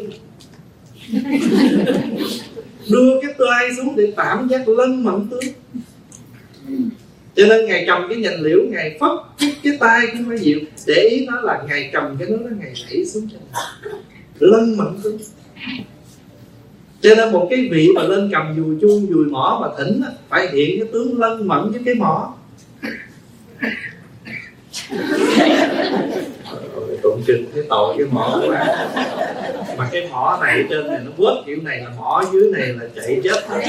đưa cái tay xuống để cảm giác lân mẫn tướng. Cho nên ngài cầm cái nhành liễu, ngài phất cái tay của Mai Diệu, để ý nó là ngài cầm cái đó, ngài đẩy xuống cho lân mẫn tướng. Cho nên một cái vị mà lên cầm dùi chuông, dùi mỏ mà thỉnh phải hiện cái tướng lân mẫn với cái mỏ. Tụng kinh cái tội cái mỏ của bạn. Mà cái mỏ này trên này nó quất kiểu này là mỏ, dưới này là chạy chết hết.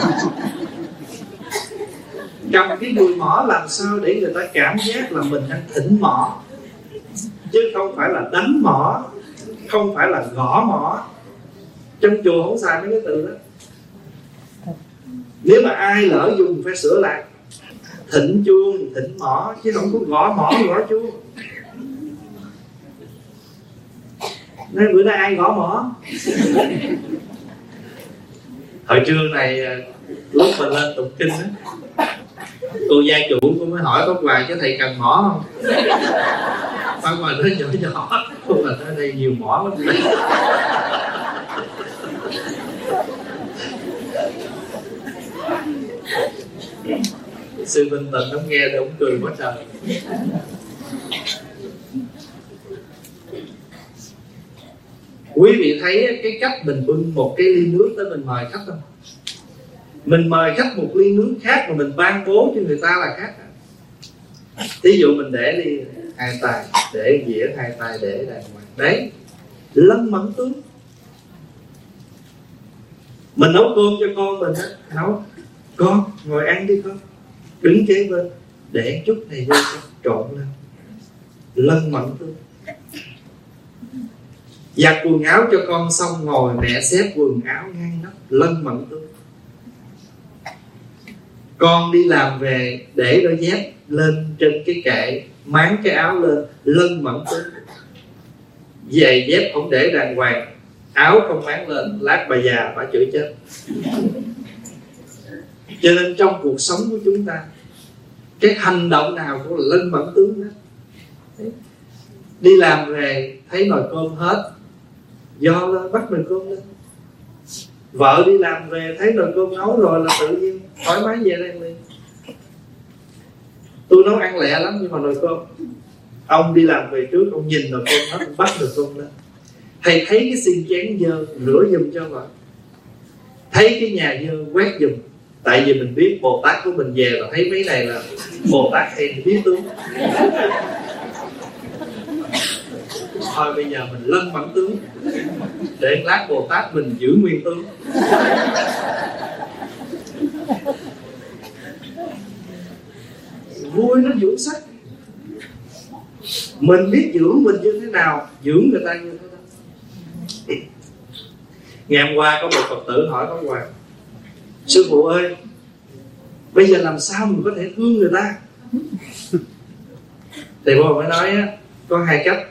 Cầm cái đùi mỏ làm sao để người ta cảm giác là mình đang thỉnh mỏ, chứ không phải là đánh mỏ, không phải là gõ mỏ. Trong chùa không xài mấy cái từ đó. Nếu mà ai lỡ dùng phải sửa lại. Thỉnh chuông, thỉnh mỏ, chứ không có gõ mỏ, gõ chuông. Nên bữa nay ai gõ mỏ? Hồi trưa này lúc mà lên tụng kinh á, cô gia chủ cũng mới hỏi Pháp Hòa chứ thầy cần mỏ không? Pháp Hòa nói nhỏ nhỏ, không là ở đây nhiều mỏ lắm đấy. Sư Minh Tịnh ông nghe thì ông cười quá trời. Quý vị thấy cái cách mình bưng một cái ly nước tới mình mời khách không? Mình mời khách một ly nước khác mà mình ban bố cho người ta là khác. Ví dụ mình để ly hai tay, để dĩa hai tay để đàng hoàng. Đấy, lân mẫn tướng. Mình nấu cơm cho con mình á, nấu, con ngồi ăn đi con, đứng kế bên, để chút này vô trộn lên. Lân mẫn tướng. Giặt quần áo cho con xong ngồi mẹ xếp quần áo ngăn nắp. Lân mẫn tướng. Con đi làm về để đôi dép lên trên cái kệ, máng cái áo lên. Lân mẫn tướng. Giày dép không để đàng hoàng, áo không máng lên, lát bà già bà chửi chết. Cho nên trong cuộc sống của chúng ta, cái hành động nào cũng là lân mẫn tướng đó. Đi làm về thấy nồi cơm hết, do lên bắt nồi cơm lên. Vợ đi làm về thấy nồi cơm nấu rồi là tự nhiên thoải mái về đây liền. Tôi nấu ăn lẹ lắm nhưng mà nồi cơm, ông đi làm về trước, ông nhìn nồi cơm hết, ông bắt nồi cơm lên. Thầy thấy cái xiên chén dơ, rửa giùm cho vợ. Thấy cái nhà dơ, quét giùm. Tại vì mình biết Bồ Tát của mình về là thấy mấy này là Bồ Tát hay biết tướng. Thôi bây giờ mình lân mẫn tướng, để lát Bồ Tát mình giữ nguyên tướng. Vui nó dưỡng sắc. Mình biết dưỡng mình như thế nào, dưỡng người ta như thế đó. Ngày hôm qua có một Phật tử hỏi Pháp Hòa: sư phụ ơi, bây giờ làm sao mình có thể thương người ta? Thì Pháp Hòa mới nói á, có hai cách.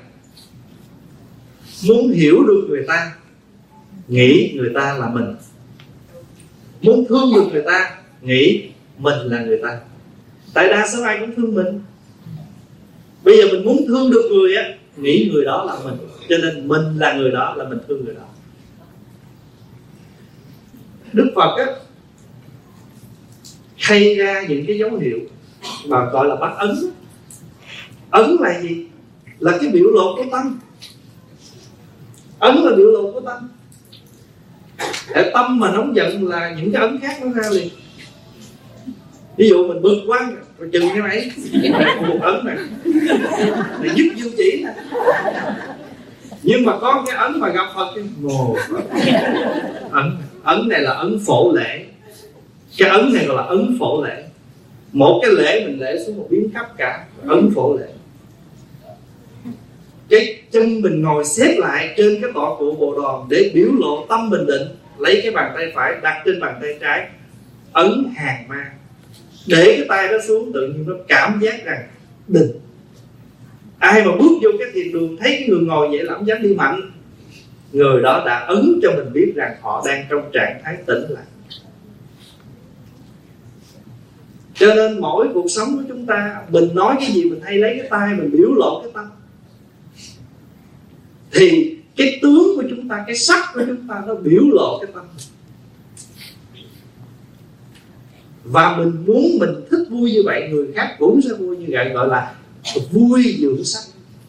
Muốn hiểu được người ta, nghĩ người ta là mình. Muốn thương được người ta, nghĩ mình là người ta. Tại đa số ai cũng thương mình. Bây giờ mình muốn thương được người á, nghĩ người đó là mình, cho nên mình là người đó, là mình thương người đó. Đức Phật á hay ra những cái dấu hiệu mà gọi là bắt ấn. Ấn là gì? Là cái biểu lộ của tâm. Ấn là biểu lộ của tâm. Để tâm mà nóng giận là những cái ấn khác nó ra liền. Ví dụ mình bực quá rồi chừng cái máy một ấn này để giúp dương chỉ nè. Nhưng mà có cái ấn mà gặp Phật cái ấn này là ấn phổ lễ. Cái ấn này gọi là ấn phổ lễ. Một cái lễ mình lễ xuống một biến khắp cả, ấn phổ lễ. Cái chân mình ngồi xếp lại trên cái tọa cụ Bồ Đòn để biểu lộ tâm bình định. Lấy cái bàn tay phải đặt trên bàn tay trái, ấn hàng ma. Để cái tay đó xuống, tự nhiên nó cảm giác rằng định. Ai mà bước vô cái thiền đường thấy cái người ngồi vậy là không dám đi mạnh, người đó đã ấn cho mình biết rằng họ đang trong trạng thái tĩnh lặng. Cho nên mỗi cuộc sống của chúng ta, mình nói cái gì mình hay lấy cái tay mình biểu lộ cái tâm. Thì cái tướng của chúng ta, cái sắc của chúng ta nó biểu lộ cái tâm. Và mình muốn mình thích vui như vậy, người khác cũng sẽ vui như vậy, gọi là vui dưỡng sắc.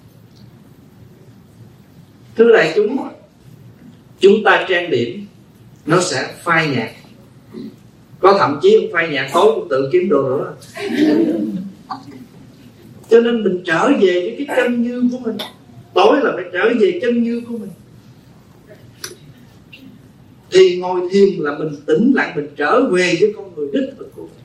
Thưa đại chúng ta trang điểm nó sẽ phai nhạt. Có thậm chí không phai nhạt, tối cũng tự kiếm đồ nữa. Cho nên mình trở về với cái chân như của mình. Tối là phải trở về chân như của mình. Thì ngồi thiền là mình tĩnh lặng, mình trở về với con người đích thực của mình.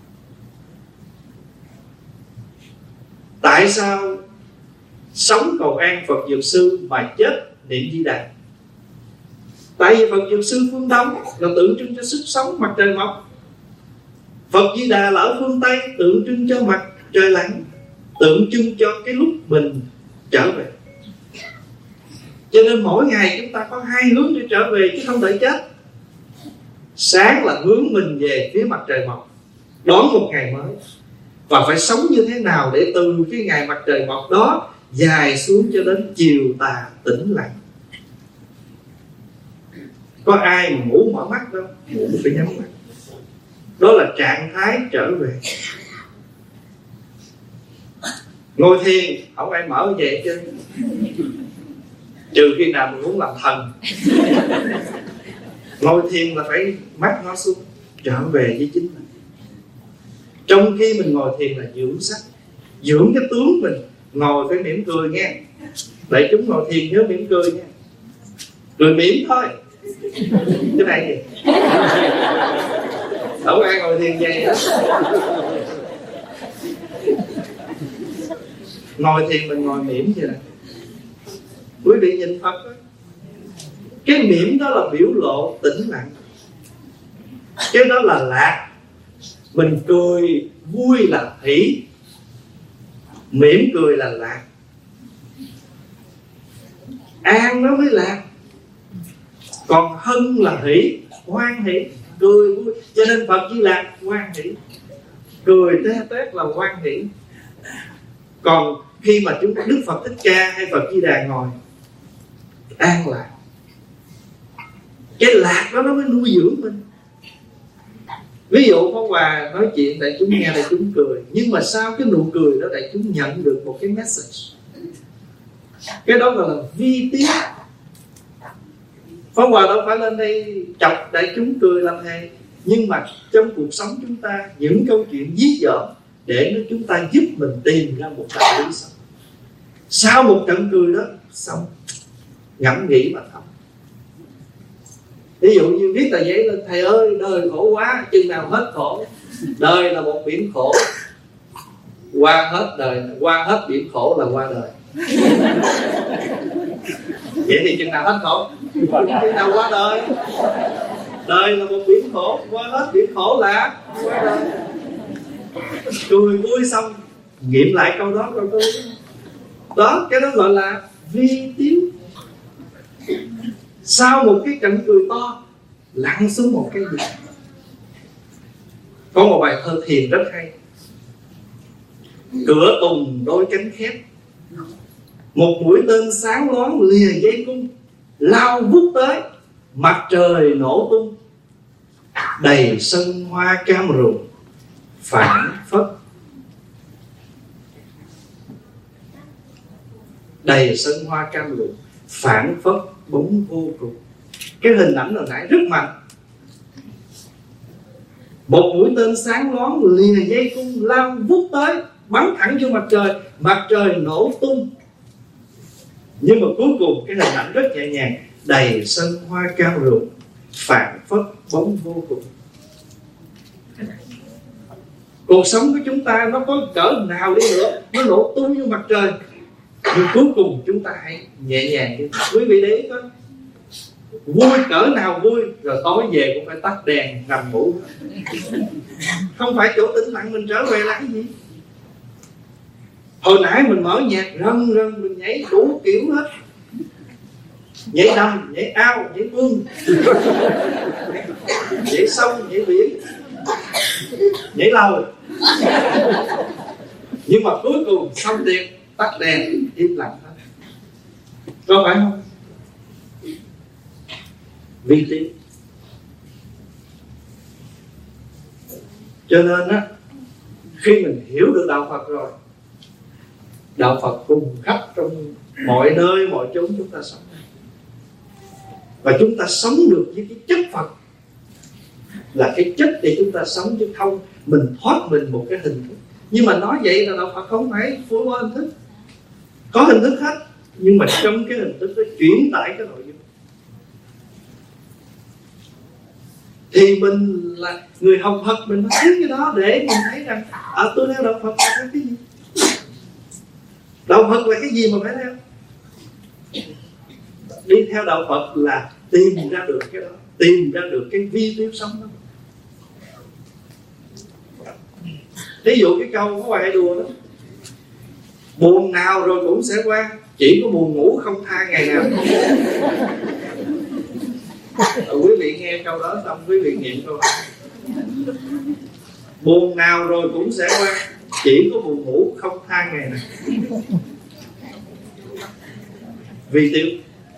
Tại sao sống cầu an Phật Dược Sư mà chết niệm Di Đà? Tại vì Phật Dược Sư phương Đông là tượng trưng cho sức sống mặt trời mọc, Phật Di Đà là ở phương Tây tượng trưng cho mặt trời lặn, tượng trưng cho cái lúc mình trở về. Cho nên mỗi ngày chúng ta có hai hướng để trở về chứ không thể chết. Sáng là hướng mình về phía mặt trời mọc, đón một ngày mới, và phải sống như thế nào để từ cái ngày mặt trời mọc đó dài xuống cho đến chiều tà tĩnh lặng. Có ai mà ngủ mở mắt đâu, ngủ phải nhắm mắt. Đó là trạng thái trở về. Ngồi thiền không ai mở vậy chứ, trừ khi nào mình muốn làm thần. Ngồi thiền là phải mắt nó xuống, trở về với chính mình. Trong khi mình ngồi thiền là dưỡng sắc, dưỡng cái tướng mình. Ngồi phải mỉm cười nghe. Đại chúng ngồi thiền nhớ mỉm cười nghe. Cười mỉm thôi. Cái này gì? Không ai ngồi thiền vậy đó. Ngồi thiền mình ngồi mỉm vậy nè. Quý vị nhìn Phật đó, cái mỉm đó là biểu lộ tĩnh lặng, cái đó là lạc. Mình cười vui là hỷ, mỉm cười là lạc. An nó mới lạc, còn hân là hỷ, hoan hỷ, cười vui. Cho nên Phật Di Lạc hoan hỷ, cười té tét là hoan hỷ. Còn khi mà chúng ta Đức Phật Thích Ca hay Phật Di Đà ngồi an lạc, cái lạc đó nó mới nuôi dưỡng mình. Ví dụ Pháp Hòa nói chuyện đại chúng nghe, đại chúng cười, nhưng mà sau cái nụ cười đó đại chúng nhận được một cái message. Cái đó gọi là vi tiết. Pháp Hòa đâu phải lên đây chọc đại chúng cười làm hề, nhưng mà trong cuộc sống chúng ta những câu chuyện dí dỏm để chúng ta giúp mình tìm ra một đạo lý sống. Sau một trận cười đó xong ngẫm nghĩ mà không. Ví dụ như viết tờ giấy lên: thầy ơi đời khổ quá, chừng nào hết khổ. Đời là một biển khổ, qua hết đời, qua hết biển khổ là qua đời. Vậy thì chừng nào hết khổ? Chừng nào qua đời. Đời là một biển khổ, qua hết biển khổ là qua đời. Cười vui xong nghiệm lại câu đó, câu đó. Đó, cái đó gọi là vi tiếu. Sau một cái trận cười to lặn xuống một cái gì. Có một bài thơ thiền rất hay: cửa tùng đôi cánh khép, một mũi tên sáng loáng lìa dây cung, lao vút tới mặt trời nổ tung, đầy sân hoa cam rụng phảng phất. Đầy sân hoa cam rụng phảng phất bóng vô cùng. Cái hình ảnh hồi nãy rất mạnh. Một mũi tên sáng loáng lìa dây cung, lao vút tới bắn thẳng vô mặt trời nổ tung. Nhưng mà cuối cùng cái hình ảnh rất nhẹ nhàng: đầy sân hoa cam rụng phảng phất bóng vô cùng. Cuộc sống của chúng ta nó có cỡ nào đi nữa, nó nổ tung như mặt trời, nhưng cuối cùng chúng ta hãy nhẹ nhàng như thế. Quý vị để ý coi, vui cỡ nào vui, rồi tối về cũng phải tắt đèn nằm ngủ. Không phải chỗ tĩnh lặng mình trở về là cái gì. Hồi nãy mình mở nhạc rần rần, mình nhảy đủ kiểu hết, nhảy đầm, nhảy ao, nhảy mương, nhảy sông, nhảy biển, nhảy lầu. Nhưng mà cuối cùng xong tiệc tắt đèn im lặng hết. Có phải không? Vi tín. Cho nên á, khi mình hiểu được đạo Phật rồi, đạo Phật cùng khắp trong mọi nơi mọi chốn chúng ta sống, và chúng ta sống được với cái chất Phật, là cái chất để chúng ta sống, chứ không mình thoát mình một cái hình thức. Nhưng mà nói vậy là đạo Phật không phải phối qua hình thức, có hình thức hết, nhưng mà trong cái hình thức đó chuyển tải cái nội dung. thì mình là người học Phật, mình phải thiếu cái đó để mình thấy rằng tôi theo đạo Phật là cái gì. Đạo Phật là cái gì mà phải theo? Đi theo đạo Phật là tìm ra được cái đó, tìm ra được cái vi tiêu sống đó. Ví dụ cái câu có ai đùa đó, buồn nào rồi cũng sẽ qua, chỉ có buồn ngủ không tha ngày nào. Quý vị nghe câu đó xong quý vị nghiệm câu đó. Buồn nào rồi cũng sẽ qua, chỉ có buồn ngủ không tha ngày nào. Vì tiêu.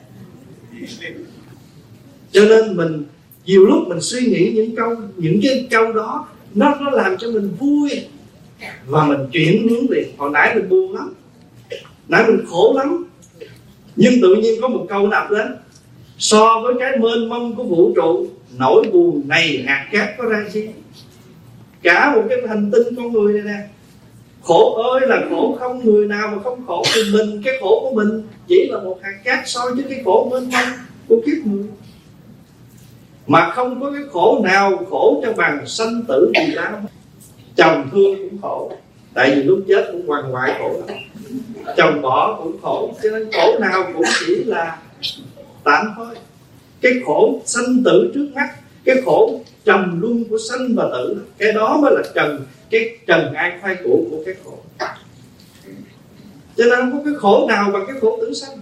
Cho nên mình nhiều lúc mình suy nghĩ những cái câu đó nó làm cho mình vui và mình chuyển hướng liền. Hồi nãy mình buồn lắm, nãy mình khổ lắm, nhưng tự nhiên có một câu đập đến: so với cái mênh mông của vũ trụ, nỗi buồn này hạt cát có ra chi. Cả một cái hành tinh con người này nè, khổ ơi là khổ, không người nào mà không khổ. Thì mình, cái khổ của mình chỉ là một hạt cát so với cái khổ mênh mông của kiếp người. Mà không có cái khổ nào khổ cho bằng sanh tử vì lao. Chồng thương cũng khổ, tại vì lúc chết cũng quằn quại khổ lắm. Chồng bỏ cũng khổ, cho nên khổ nào cũng chỉ là tạm thôi. Cái khổ sanh tử trước mắt, cái khổ trầm luân của sanh và tử, cái đó mới là cái trần ai khoai củ của cái khổ. Cho nên không có cái khổ nào bằng cái khổ tử sanh.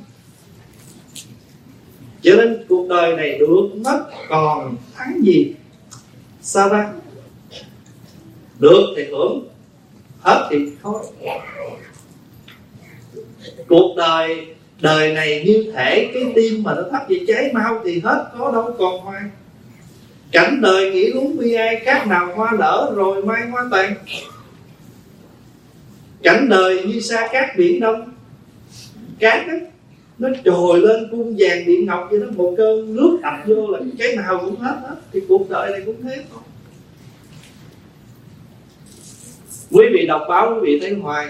Cho nên cuộc đời này được mất còn thắng gì? Sao ra? Được thì hưởng, hết thì thôi. Cuộc đời này như thể cái tim mà nó thắp vậy, cháy mau thì hết, có đâu còn hoài. Cảnh đời nghĩ đúng bi ai, khác nào hoa nở rồi mai hoa tàn. Cảnh đời như sa cát biển đông, cát ấy, nó trồi lên cung vàng điện ngọc vậy đó, một cơn nước ập vô là cái nào cũng hết. Thì cuộc đời này cũng thế thôi. Quý vị đọc báo quý vị thấy hoài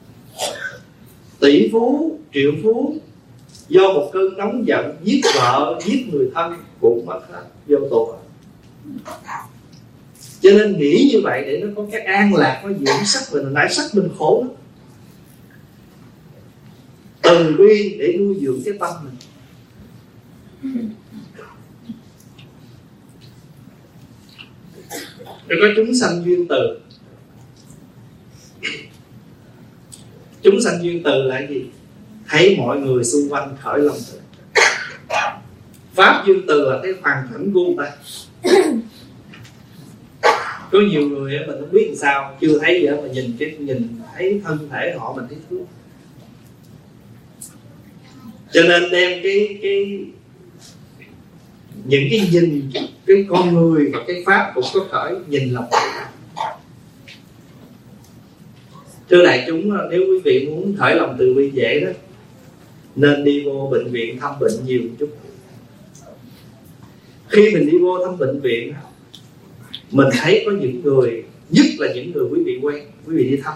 tỷ phú, triệu phú do một cơn nóng giận giết vợ, giết người thân cũng mất hết, vô tù. Cho nên nghĩ như vậy để nó có cái an lạc, nó dưỡng sắc mình. Nãy sắc mình khổ lắm. Từ bi để nuôi dưỡng cái tâm mình. Rồi có chúng sanh duyên từ. Chúng sanh duyên từ là gì? Thấy mọi người xung quanh khởi lòng từ. Pháp duyên từ là thấy hoàn cảnh của người ta. Có nhiều người mình không biết làm sao, chưa thấy vậy mà nhìn thấy thân thể họ mình thấy thương. Cho nên đem những cái nhìn cái con người và cái pháp cũng có khởi nhìn lòng. Thưa đại chúng, nếu quý vị muốn khởi lòng từ bi dễ đó, nên đi vô bệnh viện thăm bệnh nhiều một chút. Khi mình đi vô thăm bệnh viện, mình thấy có những người, nhất là những người quý vị quen, quý vị đi thăm.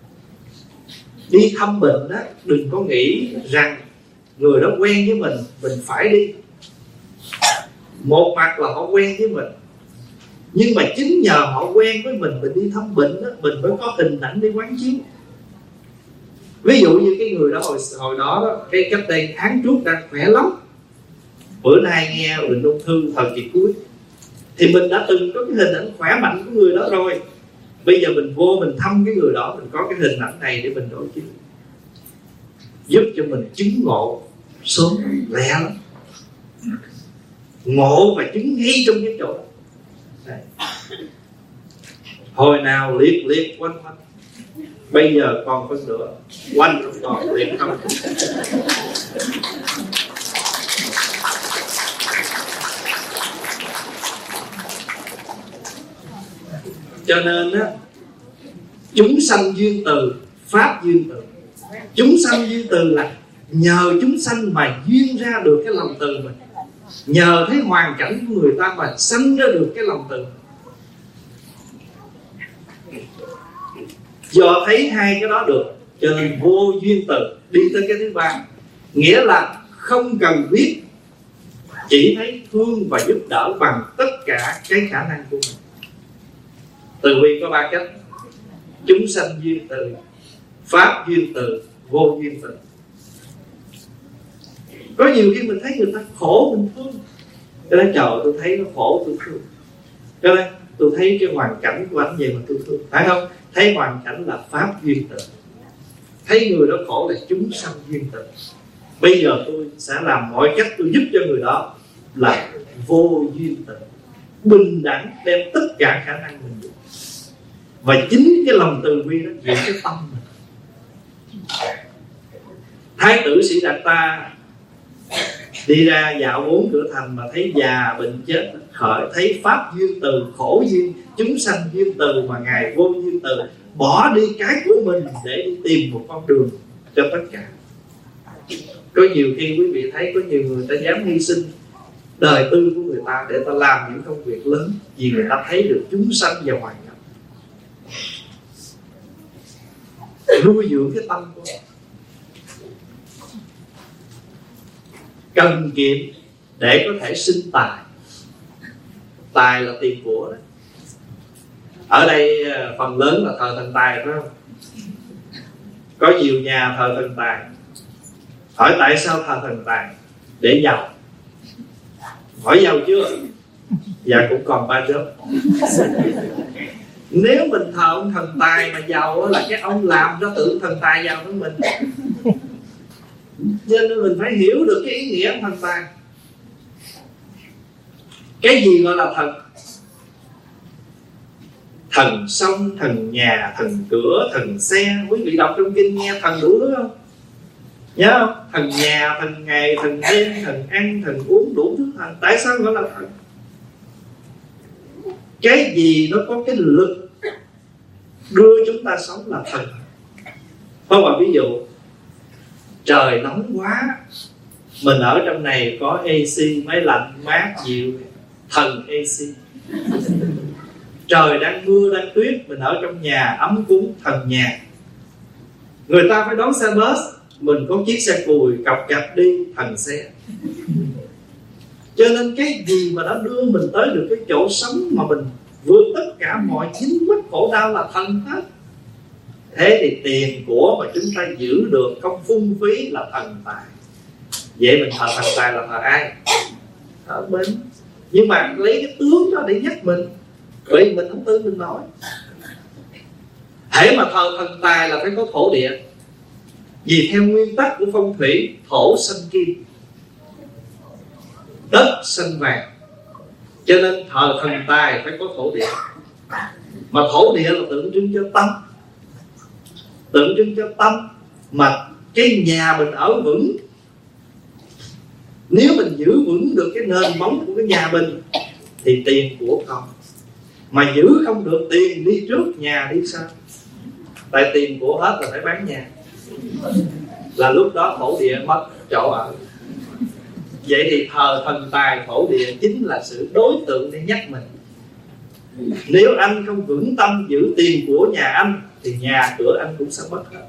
Đi thăm bệnh đó, đừng có nghĩ rằng người đó quen với mình phải đi. Một mặt là họ quen với mình, nhưng mà chính nhờ họ quen với mình đi thăm bệnh đó, mình mới có hình ảnh để quán chiếu. Ví dụ như cái người đó hồi đó cái cách đây tháng trước đang khỏe lắm, bữa nay nghe bệnh ung thư thời kỳ cuối, thì mình đã từng có cái hình ảnh khỏe mạnh của người đó rồi. Bây giờ mình vô mình thăm cái người đó, mình có cái hình ảnh này để mình đối chiếu, giúp cho mình chứng ngộ sớm lẹ lắm. Ngộ và chứng ngay trong cái chỗ đó. Đấy. Hồi nào liệt quanh, bây giờ còn phân nữa, quanh không còn liệt không. Cho nên á, chúng sanh duyên từ, pháp duyên từ. Chúng sanh duyên từ là nhờ chúng sanh mà duyên ra được cái lòng từ mình, nhờ thấy hoàn cảnh của người ta mà sanh ra được cái lòng từ. Do thấy hai cái đó được, cho nên vô duyên từ. Đi tới cái thứ ba, nghĩa là không cần biết chỉ thấy thương và giúp đỡ bằng tất cả cái khả năng của mình. Từ bi có 3 cách: chúng sanh duyên từ, pháp duyên từ, vô duyên từ. Có nhiều khi mình thấy người ta khổ mình thương, cho nên trời tôi thấy nó khổ tôi thương, cho nên tôi thấy cái hoàn cảnh của anh vậy mà tôi thương, phải không? Thấy hoàn cảnh là pháp duyên từ, thấy người đó khổ là chúng sanh duyên từ. Bây giờ tôi sẽ làm mọi cách tôi giúp cho người đó là vô duyên từ, bình đẳng đem tất cả khả năng mình được. Và chính cái lòng từ bi đó diễn cái tâm mình. Thái tử Sĩ Đạt Ta đi ra dạo 4 cửa thành mà thấy già bệnh chết, khởi thấy pháp duyên từ, khổ duyên, chúng sanh duyên từ mà ngài vô duyên từ, bỏ đi cái của mình để đi tìm một con đường cho tất cả. Có nhiều khi quý vị thấy có nhiều người ta dám hy sinh đời tư của người ta để ta làm những công việc lớn, vì người ta thấy được chúng sanh và hoàn cảnh, nuôi dưỡng cái tâm của mình. Cần kiệm để có thể sinh tài. Tài là tiền của đó. Ở đây phần lớn là thờ thần tài, phải không? Có nhiều nhà thờ thần tài. Hỏi tại sao thờ thần tài? Để giàu. Hỏi giàu chưa? Dạ cũng còn 3 chớp. Nếu mình thờ ông thần tài mà giàu là cái ông làm cho tượng thần tài giàu với mình. Cho nên mình phải hiểu được cái ý nghĩa thần tài. Cái gì gọi là thần? Thần sông, thần nhà, thần cửa, thần xe. Quý vị đọc trong kinh nghe thần đủ thứ không? Nhớ không? Thần nhà, thần ngày, thần đêm, thần ăn, thần uống, đủ thứ thần. Tại sao gọi là thần? Cái gì nó có cái lực đưa chúng ta sống là thần. Không, mà ví dụ trời nóng quá, mình ở trong này có AC, máy lạnh, mát, dịu, thần AC. Trời đang mưa, đang tuyết, mình ở trong nhà ấm cúng, thần nhà. Người ta phải đón xe bus, mình có chiếc xe cùi cọc cạch đi, thần xe. Cho nên cái gì mà đã đưa mình tới được cái chỗ sống mà mình vượt tất cả mọi chính mất khổ đau là thần hết. Thế thì tiền của mà chúng ta giữ được không phung phí là thần tài. Vậy mình thờ thần tài là thờ ai? Thờ mình. Nhưng mà lấy cái tướng đó để nhắc mình, bởi vì mình không tin mình nói. Hễ mà thờ thần tài là phải có thổ địa. Vì theo nguyên tắc của phong thủy, thổ sinh kim, đất sinh vàng. Cho nên thờ thần tài phải có thổ địa. Mà thổ địa là tượng trưng cho tâm, tượng trưng cho tâm. Mà cái nhà mình ở vững, nếu mình giữ vững được cái nền móng của cái nhà mình thì tiền của không. Mà giữ không được tiền đi trước, nhà đi sau. Tại tiền của hết là phải bán nhà, là lúc đó thổ địa mất chỗ ở. Vậy thì thờ thần tài thổ địa chính là sự đối tượng để nhắc mình. Nếu anh không vững tâm giữ tiền của nhà anh thì nhà cửa anh cũng sẽ mất hết.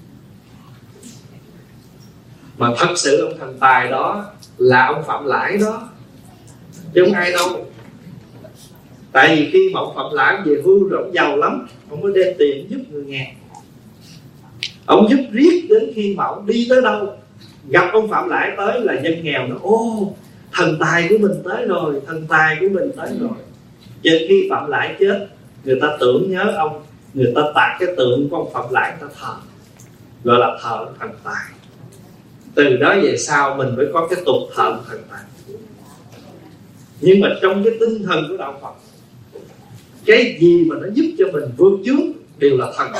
Mà thật sự ông thần tài đó là ông Phạm Lãi đó, chứ không ai đâu. Tại vì khi mà ông Phạm Lãi về hưu rồi ông giàu lắm, ông mới đem tiền giúp người nghèo. Ông giúp riết đến khi mà ông đi tới đâu gặp ông Phạm Lãi tới là dân nghèo nó ô, thần tài của mình tới rồi, thần tài của mình tới rồi. Cho khi Phạm Lãi chết, người ta tưởng nhớ ông, người ta tạc cái tượng của ông Phạm Lãi người ta thờ, gọi là thờ thần tài. Từ đó về sau mình mới có cái tục thờ thần tài. Nhưng mà trong cái tinh thần của đạo Phật, cái gì mà nó giúp cho mình vượt chướng đều là thần.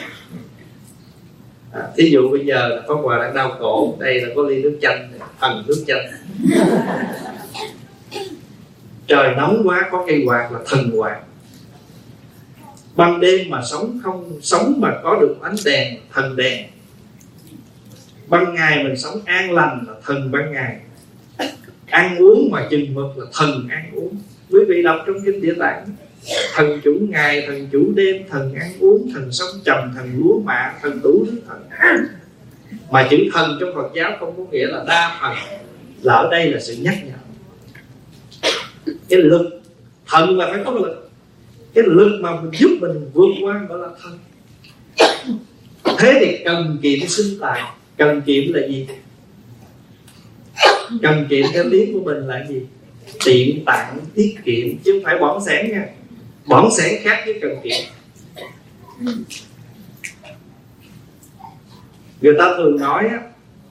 Thí dụ bây giờ Pháp Hòa đang đau cổ, đây là có ly nước chanh, thần nước chanh. Trời nóng quá có cây quạt là thần quạt. Ban đêm mà sống mà có được ánh đèn, thần đèn. Ban ngày mình sống an lành là thần ban ngày. Ăn uống mà chừng mực là thần ăn uống. Quý vị đọc trong kinh Địa Tạng, thần chủ ngày, thần chủ đêm, thần ăn uống, thần sống trầm, thần lúa mạ, thần đủ thứ thần. Mà chữ thần trong Phật giáo không có nghĩa là đa thần, là ở đây là sự nhắc nhở. Cái lực thần là phải có lực, cái lực mà mình giúp mình vượt qua gọi là thần. Thế thì cần kiệm sinh tài. Cần kiệm là gì? Cần kiệm theo tiếng của mình là gì? Tiện tặng, tiết kiệm, chứ không phải bỏng sẻn nha. Bỏng sẻn khác với cần kiệm. Người ta thường nói á,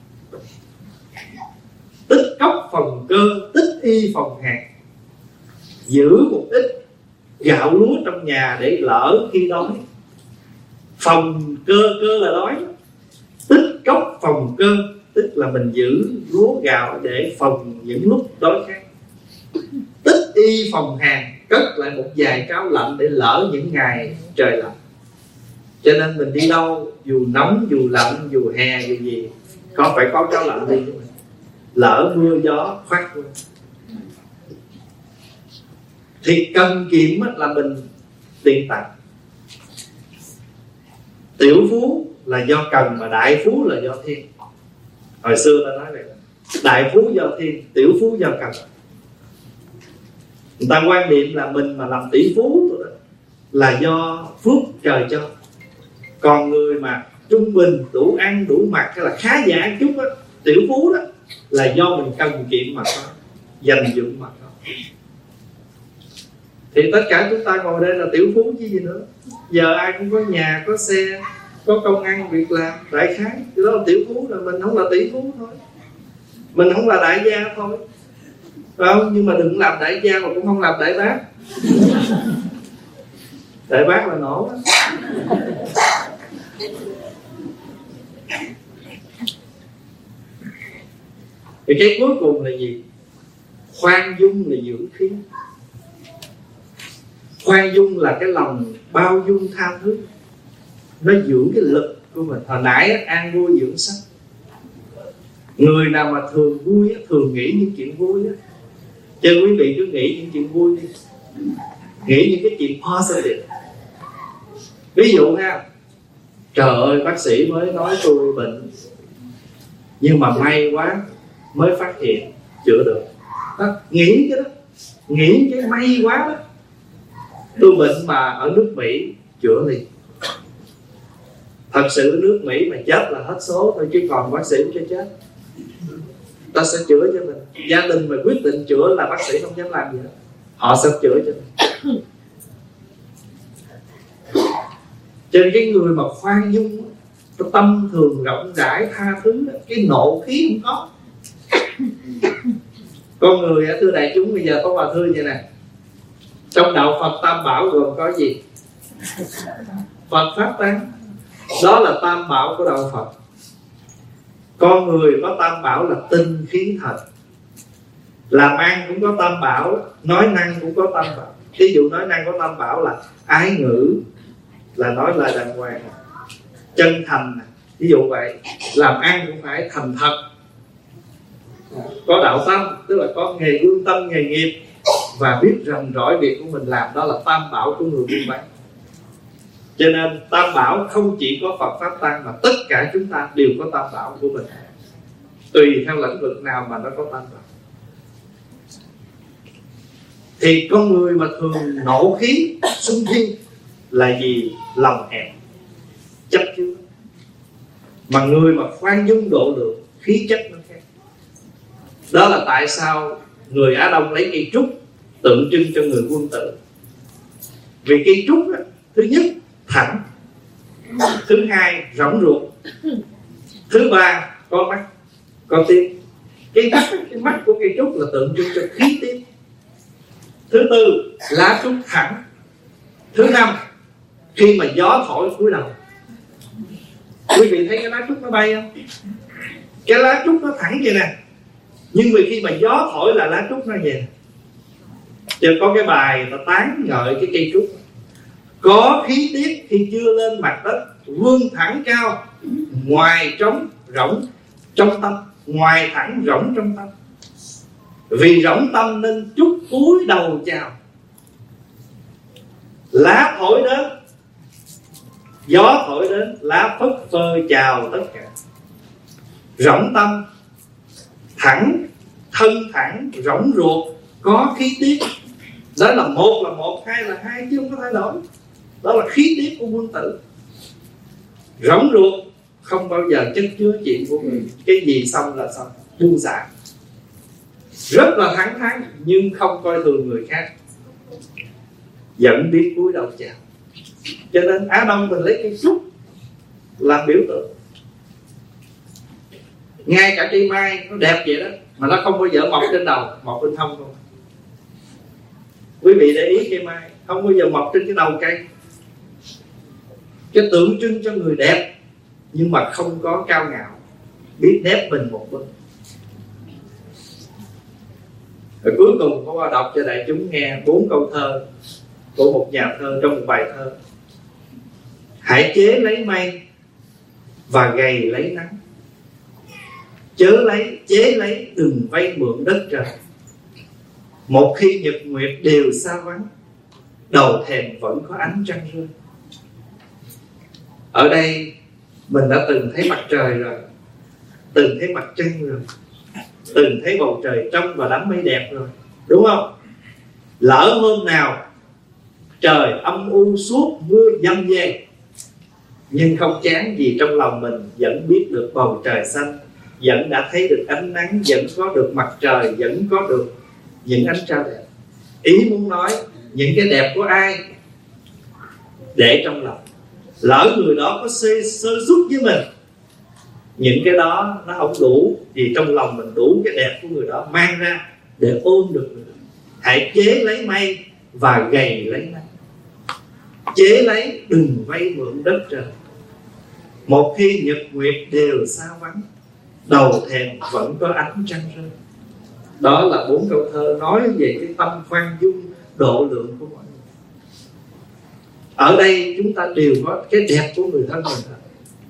tích cốc phòng cơ, tích y phòng hàn. Giữ một ít gạo lúa trong nhà để lỡ khi đói. Phòng cơ, cơ là đói. Tích cốc phòng cơ, tức là mình giữ lúa gạo để phòng những lúc đói khát. Tích y phòng hàn, cất lại một vài cháo lạnh để lỡ những ngày trời lạnh. Cho nên mình đi đâu, dù nóng, dù lạnh, dù hè, dù gì, phải có cháo lạnh đi. Lỡ mưa gió khoác luôn. Thì cần kiệm là mình tiền tặng. Tiểu phú là do cần, mà đại phú là do thiên. Hồi xưa ta nói vậy, đại phú do thiên, tiểu phú do cần. Người ta quan niệm là mình mà làm tỷ phú là do phước trời cho. Còn người mà trung bình, đủ ăn, đủ mặc, hay là khá giả chút đó, tiểu phú đó, là do mình cần kiệm mà thôi, dành dụm mà thôi. Thì tất cả chúng ta ngồi đây là tiểu phú chứ gì nữa. Giờ ai cũng có nhà, có xe, có công ăn việc làm, đại khái, đó là tiểu phú rồi. Mình không là tỷ phú thôi, mình không là đại gia thôi, phải không? Nhưng mà đừng làm đại gia mà cũng không làm đại bác. Đại bác là nổ đó. Thì cái cuối cùng là gì? Khoan dung là dưỡng khí. Khoan dung là cái lòng bao dung tha thứ, nó dưỡng cái lực của mình. Hồi nãy an vui dưỡng sắc. Người nào mà thường vui, thường nghĩ những chuyện vui, cho quý vị cứ nghĩ những chuyện vui đi, nghĩ những cái chuyện positive. Ví dụ ha, trời ơi bác sĩ mới nói tôi bệnh, nhưng mà may quá mới phát hiện chữa được đó. Nghĩ cái đó, nghĩ cái may quá đó. Tôi bệnh mà ở nước Mỹ chữa liền. Thật sự ở nước Mỹ mà chết là hết số thôi, chứ còn bác sĩ cho chết, ta sẽ chữa cho mình. Gia đình mà quyết định chữa là bác sĩ không dám làm gì hết, họ sẽ chữa cho mình. Cho nên cái người mà khoan dung, cái tâm thường rộng rãi tha thứ, cái nộ khí không có. Con người thưa đại chúng, bây giờ có hòa thưa vậy nè, trong đạo Phật tam bảo gồm có gì? Phật pháp tánh, đó là tam bảo của đạo Phật. Con người có tam bảo là tinh khí thần. Làm ăn cũng có tam bảo, nói năng cũng có tam bảo. Ví dụ nói năng có tam bảo là ái ngữ, là nói lời đàng hoàng, chân thành, ví dụ vậy. Làm ăn cũng phải thành thật, có đạo tâm, tức là có nghề lương tâm, nghề nghiệp, và biết rành rõi việc của mình làm. Đó là tam bảo của người buôn bán. Cho nên tam bảo không chỉ có Phật pháp tăng, mà tất cả chúng ta đều có tam bảo của mình, tùy theo lĩnh vực nào mà nó có tam bảo. Thì con người mà thường nộ khí xung thiên là gì? Lòng hẹp, chấp chứa. Mà người mà khoan dung độ lượng, khí chất nó khác. Đó là tại sao người Á Đông lấy cây trúc tượng trưng cho người quân tử. Vì cây trúc đó, thứ nhất thẳng, thứ hai rỗng ruột, thứ ba có mắt, có tim. Cái mắt của cây trúc là tượng trưng cho khí tiết. Thứ tư, lá trúc thẳng. Thứ năm, khi mà gió thổi cúi đầu. Quý vị thấy cái lá trúc nó bay không? Cái lá trúc nó thẳng vậy nè, nhưng mà khi mà gió thổi là lá trúc nó về. Chứ có cái bài ta tán ngợi cái cây trúc: có khí tiết khi chưa lên mặt đất, vươn thẳng cao, ngoài trống rỗng trong tâm, ngoài thẳng rỗng trong tâm. Vì rỗng tâm nên trúc cúi đầu chào. Lá thổi đến, gió thổi đến, lá phất phơ chào tất cả. Rỗng tâm, thẳng, thân thẳng, rỗng ruột, có khí tiết, Đó là một, hai là hai, chứ không có thay đổi. Đó là khí tiết của quân tử. Rỗng ruột, không bao giờ chất chứa chuyện của người. Cái gì xong là xong, buông xả. Rất là thẳng thắn, nhưng không coi thường người khác, vẫn biết cúi đầu chào. Cho nên Á Đông mình lấy cây trúc làm biểu tượng. Ngay cả cây mai nó đẹp vậy đó, mà nó không bao giờ mọc trên đầu, mọc trên hông không. Quý vị để ý cây mai không bao giờ mọc trên cái đầu cây. Cái tượng trưng cho người đẹp, nhưng mà không có cao ngạo, biết nép mình một bên. Rồi cuối cùng có đọc cho đại chúng nghe 4 câu thơ của một nhà thơ trong một bài thơ. Hãy chế lấy mây và gầy lấy nắng, chế lấy đừng vay mượn đất trời. Một khi nhật nguyệt đều xa vắng, đầu thềm vẫn có ánh trăng rơi. Ở đây mình đã từng thấy mặt trời rồi, từng thấy mặt trăng rồi, từng thấy bầu trời trong và đám mây đẹp rồi, đúng không? Lỡ hôm nào trời âm u suốt, mưa dầm về, nhưng không chán gì trong lòng mình vẫn biết được bầu trời xanh, vẫn đã thấy được ánh nắng, vẫn có được mặt trời, vẫn có được những ánh sao đẹp. Ý muốn nói những cái đẹp của ai để trong lòng. Lỡ người đó có sơ suất với mình, những cái đó nó không đủ, thì trong lòng mình đủ cái đẹp của người đó mang ra để ôm được người đó. Hãy chế lấy mây và gầy lấy nắng, chế lấy đừng vay mượn đất trời. Một khi nhật nguyệt đều xa vắng, đầu thềm vẫn có ánh trăng rơi. Đó là 4 câu thơ nói về cái tâm khoan dung độ lượng của mọi người. Ở đây chúng ta đều có cái đẹp của người thân mình thôi.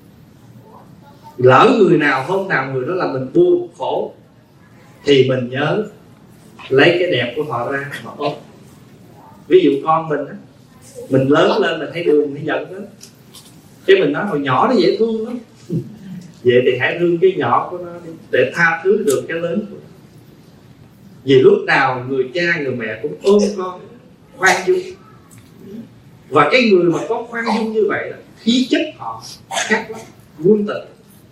Lỡ người nào hôm nào người đó là mình buồn khổ, thì mình nhớ lấy cái đẹp của họ ra mà ôm. Ví dụ con mình á, mình lớn lên mình thấy buồn hay giận đó, cái mình nói hồi nhỏ nó dễ thương lắm. Vậy thì hãy thương cái nhỏ của nó đi, để tha thứ được cái lớn của nó. Vì lúc nào người cha người mẹ cũng ôm con, khoan dung. Và cái người mà có khoan dung như vậy là khí chất họ khác lắm, quân tử.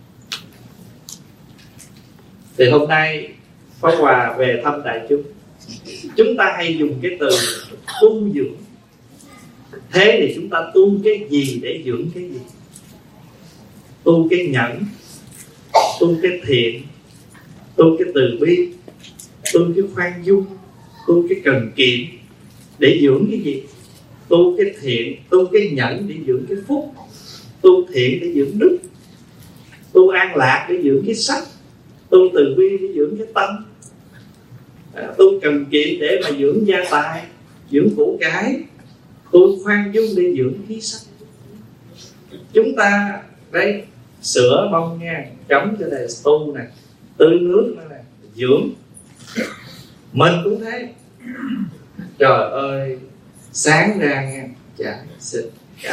Thì hôm nay Pháp Hòa về thăm đại chúng, chúng ta hay dùng cái từ tu dưỡng. Thế thì chúng ta tu cái gì để dưỡng cái gì? Tu cái nhẫn, tu cái thiện, tu cái từ bi, tu cái khoan dung, tu cái cần kiệm để dưỡng cái gì? Tu cái thiện, tu cái nhẫn để dưỡng cái phúc, tu thiện để dưỡng đức, tu an lạc để dưỡng cái sắc, tu từ bi để dưỡng cái tâm, tu cần kiệm để mà dưỡng gia tài, dưỡng của cải, tu khoan dung để dưỡng khí sắc. Chúng ta đây sữa bông nha, chấm cho đây tu nè, tưới nước nữa nè, dưỡng. Mình cũng thế. Trời ơi, sáng ra nha, chải xịt,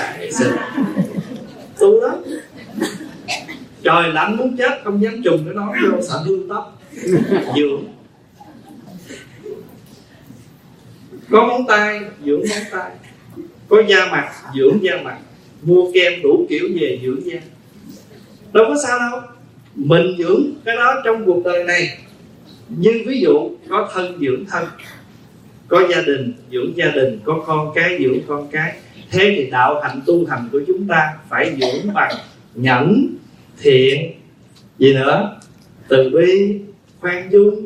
tu lắm. Trời lạnh muốn chết, không dám trùng cái nón vô, sợ hư tóc. Dưỡng. Có móng tay, dưỡng móng tay. Có da mặt, dưỡng da mặt. Mua kem đủ kiểu về dưỡng da. Đâu có sao đâu. Mình dưỡng cái đó trong cuộc đời này. Nhưng ví dụ có thân dưỡng thân, có gia đình dưỡng gia đình, có con cái dưỡng con cái. Thế thì đạo hạnh tu hành của chúng ta phải dưỡng bằng nhẫn, thiện, gì nữa, từ bi, khoan dung,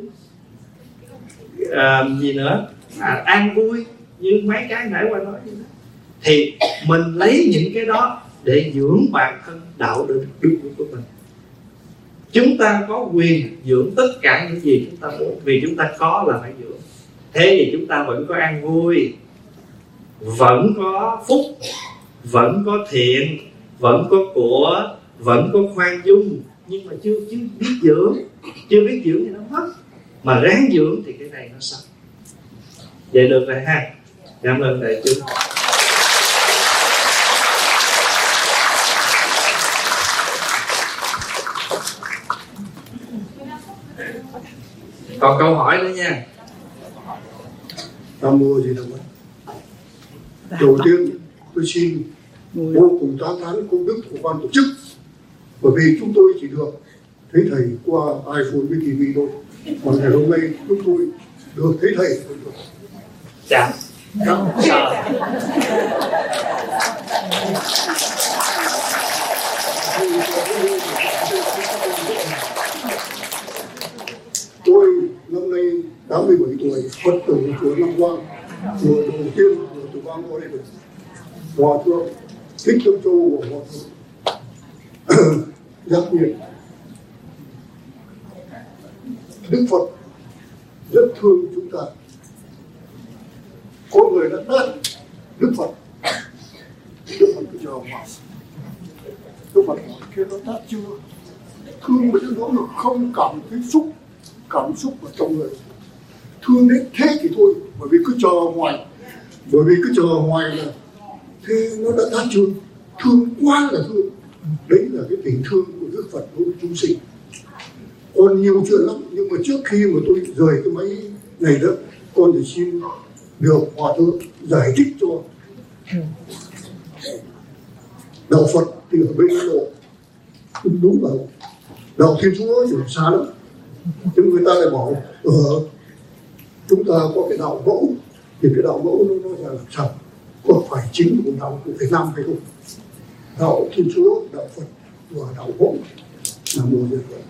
gì nữa, an vui, như mấy cái nãy qua nói. Thì mình lấy những cái đó để dưỡng bản thân đạo đức của mình. Chúng ta có quyền dưỡng tất cả những gì chúng ta muốn, vì chúng ta có là phải dưỡng. Thế thì chúng ta vẫn có an vui, vẫn có phúc, vẫn có thiện, vẫn có của, vẫn có khoan dung, nhưng mà chưa biết dưỡng. Chưa biết dưỡng thì nó mất, mà ráng dưỡng thì cái này nó xong. Vậy được rồi ha. Cảm ơn đại chúng. Còn câu hỏi nữa nha. Nam mô Di Đà Phật. Đầu tiên tôi xin vô cùng tán thán công đức của ban tổ chức, bởi vì chúng tôi chỉ được thấy thầy qua iPhone với TV thôi, mà ngày hôm nay chúng tôi được thấy thầy. Dạ. Tôi năm nay 87 tuổi, Phật tử chùa Nam Quang, chùa đầu tiên của Tử Quang có đây được. Hòa thượng Thích Tâm Châu của Hòa thượng Giác Nguyện. Đức Phật rất thương chúng ta. Có người đã tát Đức Phật cứ chờ hoài. Đức Phật hỏi kia nó tát chưa? Thương với nó là không cảm thấy cảm xúc ở trong người. Thương đến thế thì thôi, bởi vì cứ chờ hoài là thế nó đã tát chưa? Thương quá là thương. Đấy là cái tình thương của Đức Phật đối với chúng sinh. Còn nhiều chuyện lắm, nhưng mà trước khi mà tôi rời cái máy này đó, con thì xin được Hòa thượng giải thích cho. Đạo Phật thì ở bên Ấn Độ, đúng là đạo Thiên Chúa thì xa lắm. Nhưng người ta lại bảo chúng ta có cái đạo mẫu, thì cái đạo mẫu nó là làm sao? Có phải chính của đạo của Việt Nam hay không? Đạo Thiên Chúa, đạo Phật và đạo mẫu là một việc vậy.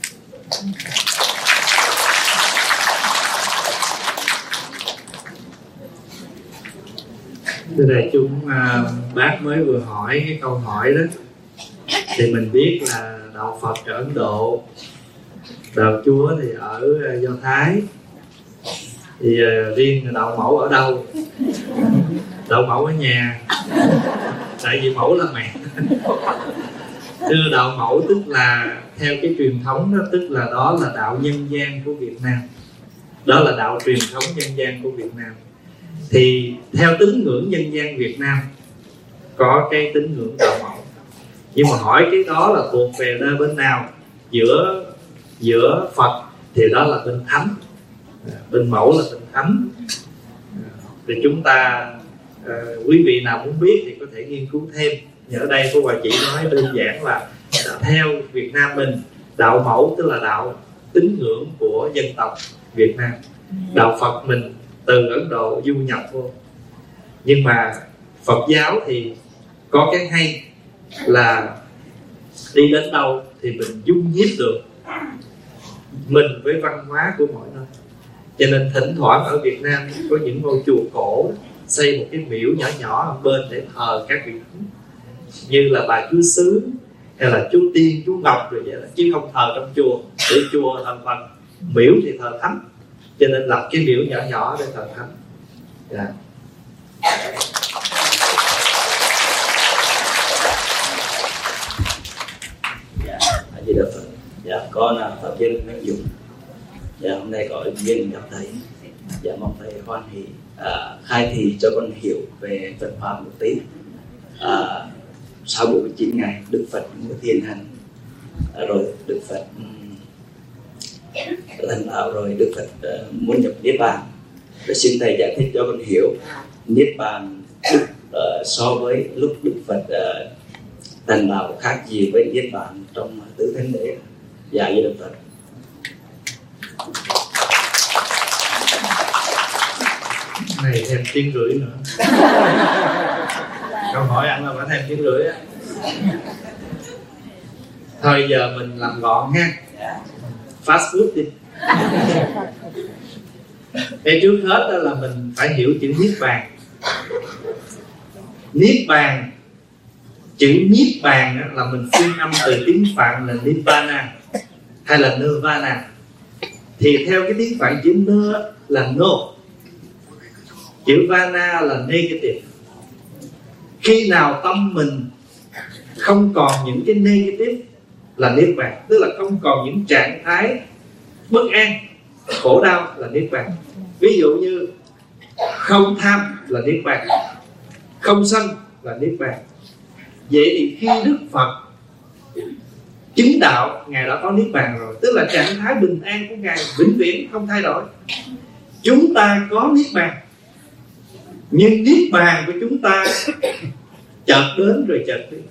Thưa đại chúng, bác mới vừa hỏi cái câu hỏi đó, thì mình biết là đạo Phật ở Ấn Độ, đạo Chúa thì ở Do Thái, thì riêng đạo mẫu ở đâu? Đạo mẫu ở nhà, tại vì mẫu là mẹ. Thưa, đạo mẫu tức là theo cái truyền thống đó, tức là đó là đạo nhân gian của Việt Nam, đó là đạo truyền thống nhân gian của Việt Nam. Thì theo tín ngưỡng nhân gian Việt Nam có cái tín ngưỡng đạo mẫu, nhưng mà hỏi cái đó là thuộc về nơi bên nào? Giữa Phật thì đó là bên thánh, bên mẫu là bên thánh. Thì chúng ta quý vị nào muốn biết thì có thể nghiên cứu thêm. Ở đây cô Hòa chỉ nói đơn giản là theo Việt Nam mình, đạo mẫu tức là đạo tín ngưỡng của dân tộc Việt Nam. Đạo Phật mình từ Ấn Độ du nhập vô. Nhưng mà Phật giáo thì có cái hay là đi đến đâu thì mình dung nhiếp được mình với văn hóa của mọi nơi. Cho nên thỉnh thoảng ở Việt Nam có những ngôi chùa cổ xây một cái miễu nhỏ nhỏ ở bên để thờ các vị thánh, như là bà Chúa Xứ hay là Chúa Tiên, Chúa Ngọc rồi vậy đó, chứ không thờ trong chùa. Để chùa thờ Phật, miễu thì thờ thánh, cho nên lập cái miễu nhỏ nhỏ để thờ thánh. Dạ. Di Đà Phật. Dạ, con là Phạm Nhân Nguyễn Dũng. Dạ, hôm nay có duyên gặp thầy. Dạ, mong thầy hoan hỷ khai thị cho con hiểu về Phật pháp một tí. Sau 49 ngày Đức Phật mới thiền hành, rồi Đức Phật thành đạo, rồi Đức Phật muốn nhập Niết Bàn. Để xin thầy giải thích cho con hiểu Niết Bàn so với lúc Đức Phật thành đạo khác gì với Niết Bàn trong tứ thánh đế. Dạ, với Đức Phật. Này thêm tiếng rưỡi nữa. Câu hỏi ăn là phải thêm tiếng rưỡi á. Thôi giờ mình làm gọn ha, fast food đi. Cái trước hết đó là mình phải hiểu chữ Niết Bàn. Niết Bàn, chữ Niết Bàn là mình phiên âm từ tiếng Phạn là Nibbana hay là Nirvana. Thì theo cái tiếng Phạn chữ nơ là no, chữ vana là negative. Khi nào tâm mình không còn những cái negative là Niết Bàn, tức là không còn những trạng thái bất an, khổ đau là Niết Bàn. Ví dụ như không tham là Niết Bàn, không sân là Niết Bàn. Vậy thì khi Đức Phật chứng đạo, Ngài đã có Niết Bàn rồi, tức là trạng thái bình an của Ngài vĩnh viễn không thay đổi. Chúng ta có Niết Bàn Nhưng niết bàn của chúng ta chợt đến rồi chợt đi.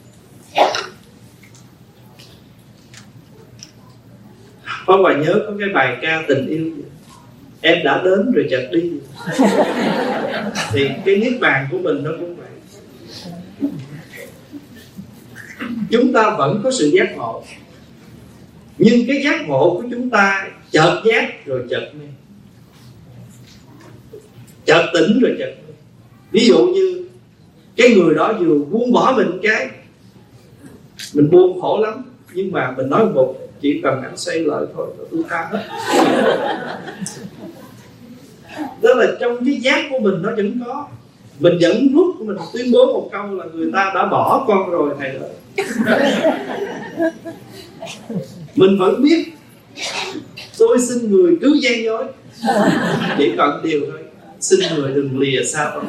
Có bà nhớ có cái bài ca tình yêu gì? Em đã đến rồi chợt đi. Thì cái niết bàn của mình nó cũng vậy. Chúng ta vẫn có sự giác ngộ, nhưng cái giác ngộ của chúng ta chợt giác rồi chợt mê, chợt tỉnh rồi chợt mê. Ví dụ như cái người đó vừa buông bỏ mình cái, mình buông khổ lắm, nhưng mà mình nói một chỉ cần anh xây lại thôi tôi tha hết. Đó là trong cái giác của mình nó vẫn có. Mình vẫn lúc mình tuyên bố một câu là người ta đã bỏ con rồi thầy ơi. Mình vẫn biết tôi xin người cứ gian dối, chỉ cần điều thôi, xin người đừng lìa xa tôi.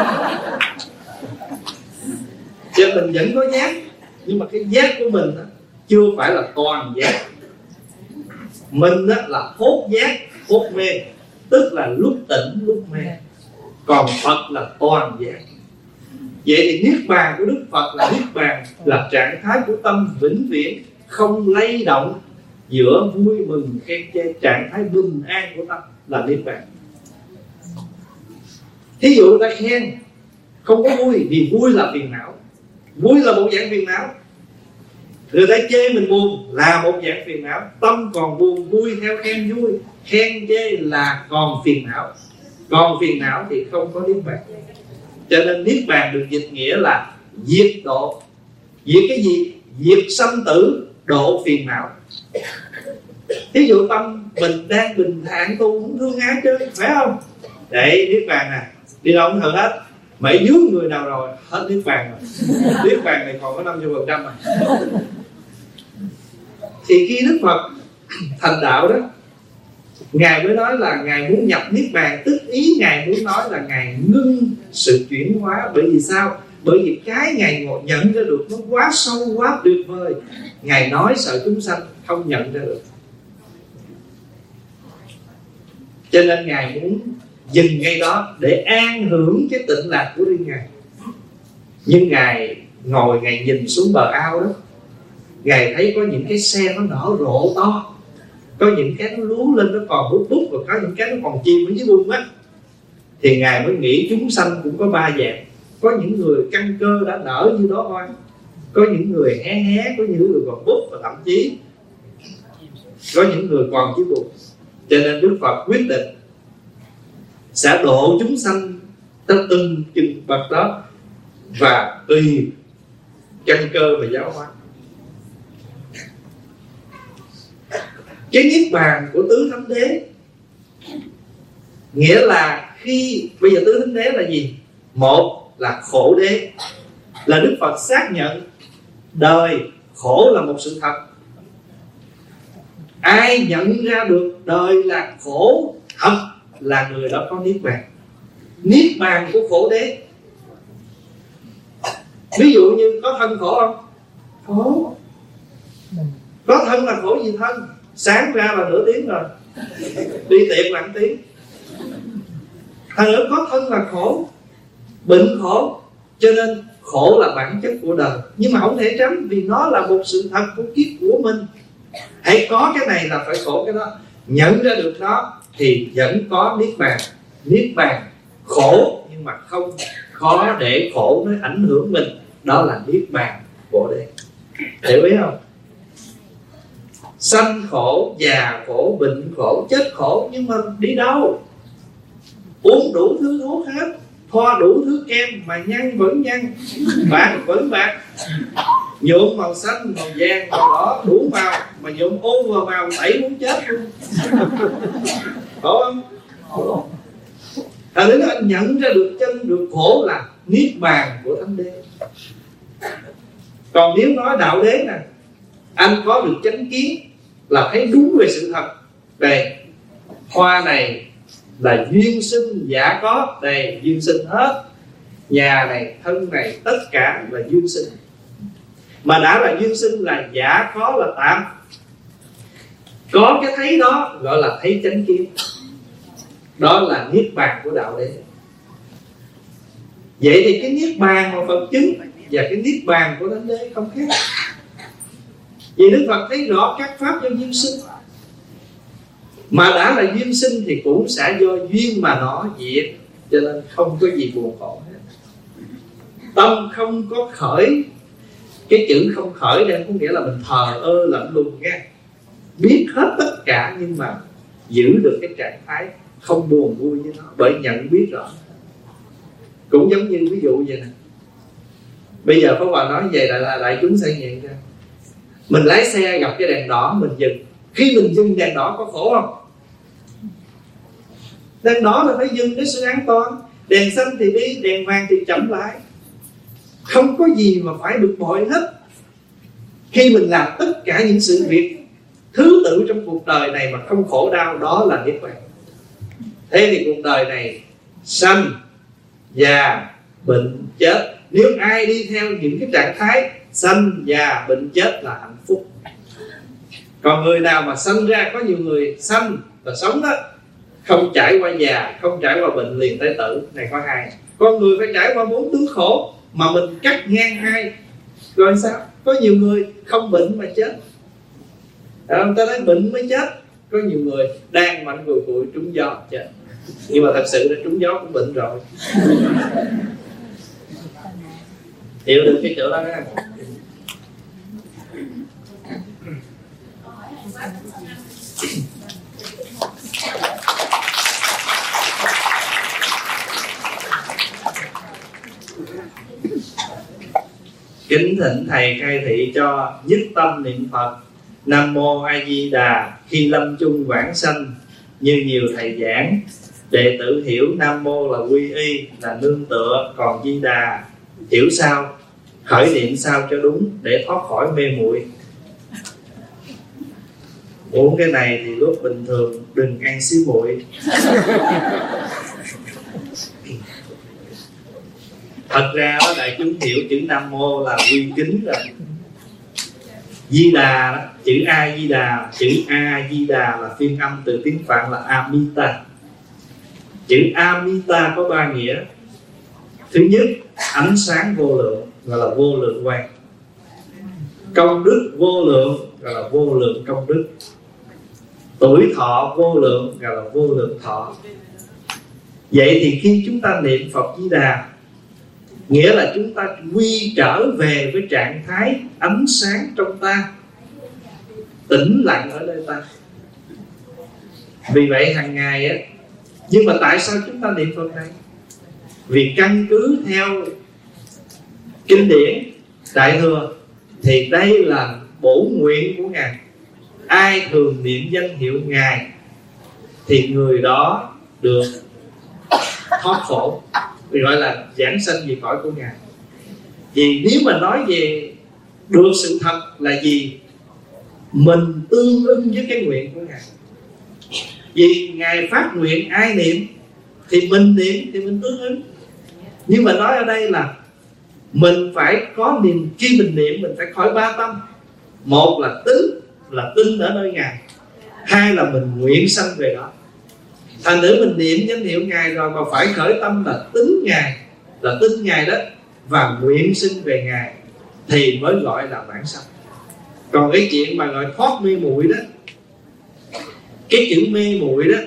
Cho mình vẫn có giác, nhưng mà cái giác của mình chưa phải là toàn giác. Mình là hốt giác, hốt mê, tức là lúc tỉnh lúc mê. Còn Phật là toàn giác. Vậy thì niết bàn của Đức Phật là niết bàn, là trạng thái của tâm vĩnh viễn, không lay động giữa vui mừng khen chê. Trạng thái bình an của tâm là niết bàn. Thí dụ người ta khen không có vui, vì vui là phiền não. Vui là một dạng phiền não. Người ta chê mình buồn là một dạng phiền não. Tâm còn buồn, vui theo khen vui, khen chê là còn phiền não. Còn phiền não thì không có niết bàn. Cho nên niết bàn được dịch nghĩa là diệt độ. Diệt cái gì? Diệt sanh tử, độ phiền não. Ví dụ tâm mình đang bình thản tu, không thương ai chơi, phải không? Đấy, niết bàn nè, đi đâu cũng thử hết. Mày dưới người nào rồi, hết niết bàn rồi. Niết bàn này còn có 50% rồi. Thì khi Đức Phật thành đạo đó, Ngài mới nói là Ngài muốn nhập niết bàn. Tức ý Ngài muốn nói là Ngài ngưng sự chuyển hóa. Bởi vì sao? Bởi vì cái Ngài nhận ra được nó quá sâu, quá tuyệt vời. Ngài nói sợ chúng sanh không nhận ra được. Cho nên Ngài muốn dừng ngay đó để an hưởng cái tịnh lạc của riêng Ngài. Nhưng Ngài ngồi, Ngài nhìn xuống bờ ao đó, Ngài thấy có những cái xe nó nở rộ to, có những cái nó lú lên nó còn bút bút, và có những cái nó còn chìm ở dưới bùn á. Thì Ngài mới nghĩ chúng sanh cũng có ba dạng. Có những người căn cơ đã nở như đó hoa, có những người hé hé, có những người còn bút, và thậm chí có những người còn dưới bùn. Cho nên Đức Phật quyết định sẽ độ chúng sanh tới từng chừng bậc đó, và tùy căn cơ và giáo hóa. Cái niết bàn của tứ thánh đế nghĩa là khi bây giờ tứ thánh đế là gì? Một là khổ đế, là Đức Phật xác nhận đời khổ là một sự thật. Ai nhận ra được đời là khổ thật là người đó có niết bàn. Niết bàn của khổ đế, ví dụ như có thân khổ không? Khổ. Có thân là khổ gì thân? Sáng ra là nửa tiếng rồi, đi tiệc là 1 tiếng. Thằng nữa có thân là khổ, bệnh khổ. Cho nên khổ là bản chất của đời, nhưng mà không thể tránh, vì nó là một sự thật của kiếp của mình. Hãy có cái này là phải khổ cái đó. Nhận ra được nó thì vẫn có niết bàn. Niết bàn khổ nhưng mà không khó để khổ nó ảnh hưởng mình. Đó là niết bàn của đây. Hiểu biết không? Sanh khổ, già khổ, bệnh khổ, chết khổ, nhưng mà đi đâu? Uống đủ thứ thuốc hết, thoa đủ thứ kem mà nhăn vẫn nhăn, bạc vẫn bạc, nhuộm màu xanh, màu vàng, màu đỏ, đủ màu, mà nhuộm ô vào màu tẩy muốn chết luôn. Khổ không? Khổ. Thật đến anh nhận ra được chân được khổ là niết bàn của thánh đế. Còn nếu nói đạo đế nè, anh có được chánh kiến là thấy đúng về sự thật. Đây, hoa này là duyên sinh giả có, đây duyên sinh hết. Nhà này, thân này, tất cả là duyên sinh. Mà đã là duyên sinh là giả có là tạm. Có cái thấy đó gọi là thấy chánh kiến. Đó là niết bàn của đạo đế. Vậy thì cái niết bàn mà Phật chứng và cái niết bàn của Thánh Đế không khác. Vì Đức Phật thấy rõ các pháp do duyên sinh, mà đã là duyên sinh thì cũng sẽ do duyên mà nó diệt, cho nên không có gì buồn khổ hết. Tâm không có khởi, cái chữ không khởi đây có nghĩa là mình thờ ơ lạnh lùng nha, biết hết tất cả nhưng mà giữ được cái trạng thái không buồn vui với nó, bởi nhận biết rõ. Cũng giống như ví dụ vậy nè, bây giờ Pháp Hòa nói vậy là đại chúng sẽ nhận ra, mình lái xe gặp cái đèn đỏ mình dừng. Khi mình dừng đèn đỏ có khổ không? Đèn đỏ là phải dừng cái sự an toàn. Đèn xanh thì đi, đèn vàng thì chậm lại. Không có gì mà phải bực bội hết. Khi mình làm tất cả những sự việc thứ tự trong cuộc đời này mà không khổ đau, đó là niết bàn. Thế thì cuộc đời này sanh, già, bệnh, chết, nếu ai đi theo những cái trạng thái sanh, già, bệnh, chết là hạnh phúc. Còn người nào mà sanh ra, có nhiều người sanh và sống đó, không trải qua già, không trải qua bệnh liền tới tử, này có hai. Con người phải trải qua 4 tướng khổ mà mình cắt ngang hai. Rồi sao? Có nhiều người không bệnh mà chết. Người ta nói bệnh mới chết. Có nhiều người đang mạnh gùi cụi trúng gió chết. Nhưng mà thật sự là trúng gió cũng bệnh rồi. Hiểu được cái chỗ đó đó. Kính thỉnh thầy khai thị cho nhất tâm niệm Phật Nam Mô A Di Đà khi lâm chung vãng sanh, như nhiều thầy giảng. Đệ tử hiểu Nam Mô là quy y, là nương tựa, còn Di Đà hiểu sao, khởi niệm sao cho đúng để thoát khỏi mê muội. Uống cái này thì lúc bình thường đừng ăn xí muội. Thật ra đó, đại chúng hiểu chữ Nam Mô là quy kính rồi. Di Đà, chữ A Di Đà, chữ A Di Đà là phiên âm từ tiếng Phạn là Amita. Chữ Amita có 3 nghĩa. Thứ nhất, ánh sáng vô lượng, gọi là vô lượng quang. Công đức vô lượng, gọi là vô lượng công đức. Tuổi thọ vô lượng, gọi là vô lượng thọ. Vậy thì khi chúng ta niệm Phật Di Đà, nghĩa là chúng ta quy trở về với trạng thái ánh sáng trong ta, tĩnh lặng ở nơi ta. Vì vậy hàng ngày á, nhưng mà tại sao chúng ta niệm Phật này? Vì căn cứ theo kinh điển Đại Thừa thì đây là bổ nguyện của Ngài. Ai thường niệm danh hiệu Ngài thì người đó được thoát khổ, vì gọi là giảng sanh về cõi của Ngài. Vì nếu mà nói về được sự thật là gì? Mình tương ưng với cái nguyện của Ngài. Vì Ngài phát nguyện ai niệm thì mình niệm, thì mình tương ứng. Nhưng mà nói ở đây là mình phải có niềm, khi mình niệm mình phải khỏi 3 tâm. Một là tin ở nơi Ngài. Hai là mình nguyện sanh về đó. Thành nữ mình niệm danh hiệu Ngài rồi mà phải khởi tâm là tính Ngài, là tin Ngài đó, và nguyện sinh về Ngài thì mới gọi là vãng sanh. Còn cái chuyện mà gọi thoát mê muội đó, cái chữ mê muội đó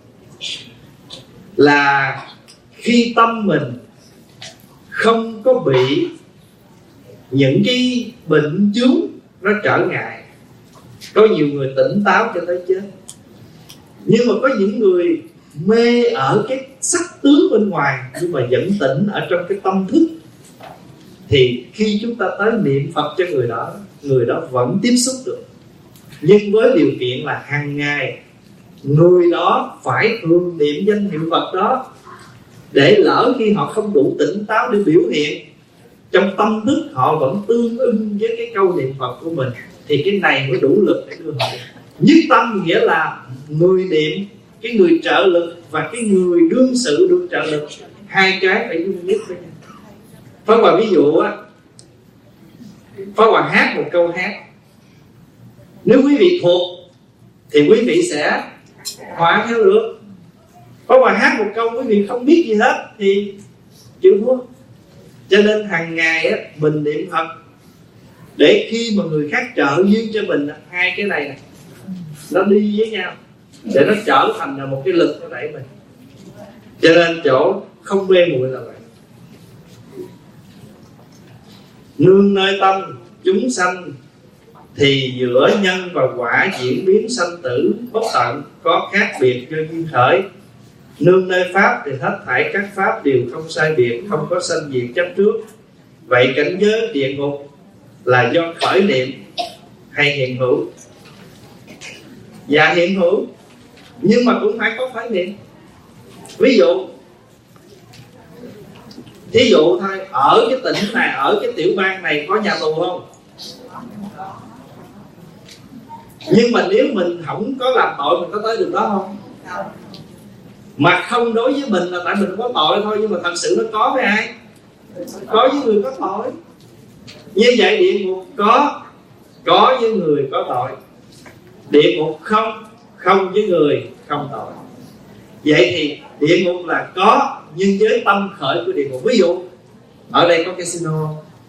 là khi tâm mình không có bị những cái bệnh chướng nó trở ngại. Có nhiều người tỉnh táo cho tới chết, nhưng mà có những người mê ở cái sắc tướng bên ngoài nhưng mà vẫn tỉnh ở trong cái tâm thức. Thì khi chúng ta tới niệm Phật cho người đó vẫn tiếp xúc được. Nhưng với điều kiện là hàng ngày người đó phải thường niệm danh hiệu Phật đó, để lỡ khi họ không đủ tỉnh táo để biểu hiện, trong tâm thức họ vẫn tương ưng với cái câu niệm Phật của mình, thì cái này mới đủ lực để đưa họ. Nhất tâm nghĩa là người niệm, cái người trợ lực và cái người đương sự được trợ lực, hai cái phải dung nhất với nhau. Pháp Hòa ví dụ á, Pháp Hòa hát một câu hát, nếu quý vị thuộc thì quý vị sẽ hòa theo được. Pháp Hòa hát một câu quý vị không biết gì hết thì chịu thua. Cho nên hàng ngày á, mình niệm Phật để khi mà người khác trợ duyên cho mình, hai cái này nó đi với nhau để nó trở thành là một cái lực nó đẩy mình. Cho nên chỗ không mê muội là vậy. Nương nơi tâm chúng sanh thì giữa nhân và quả diễn biến sanh tử bất tận, có khác biệt do duyên khởi. Nương nơi pháp thì hết thảy các pháp đều không sai biệt, không có sanh diệt chấp trước. Vậy cảnh giới địa ngục là do khởi niệm hay hiện hữu? Dạ hiện hữu, nhưng mà cũng phải có khởi niệm. Ví dụ thí dụ thôi, ở cái tỉnh này, ở cái tiểu bang này có nhà tù không? Nhưng mà nếu mình không có làm tội, mình có tới được đó không? Mà không đối với mình là tại mình có tội thôi, nhưng mà thật sự nó có với ai? Có với người có tội. Như vậy địa ngục có với người có tội, địa ngục không với người không tội. Vậy thì địa ngục là có, nhưng với tâm khởi của địa ngục. Ví dụ ở đây có casino,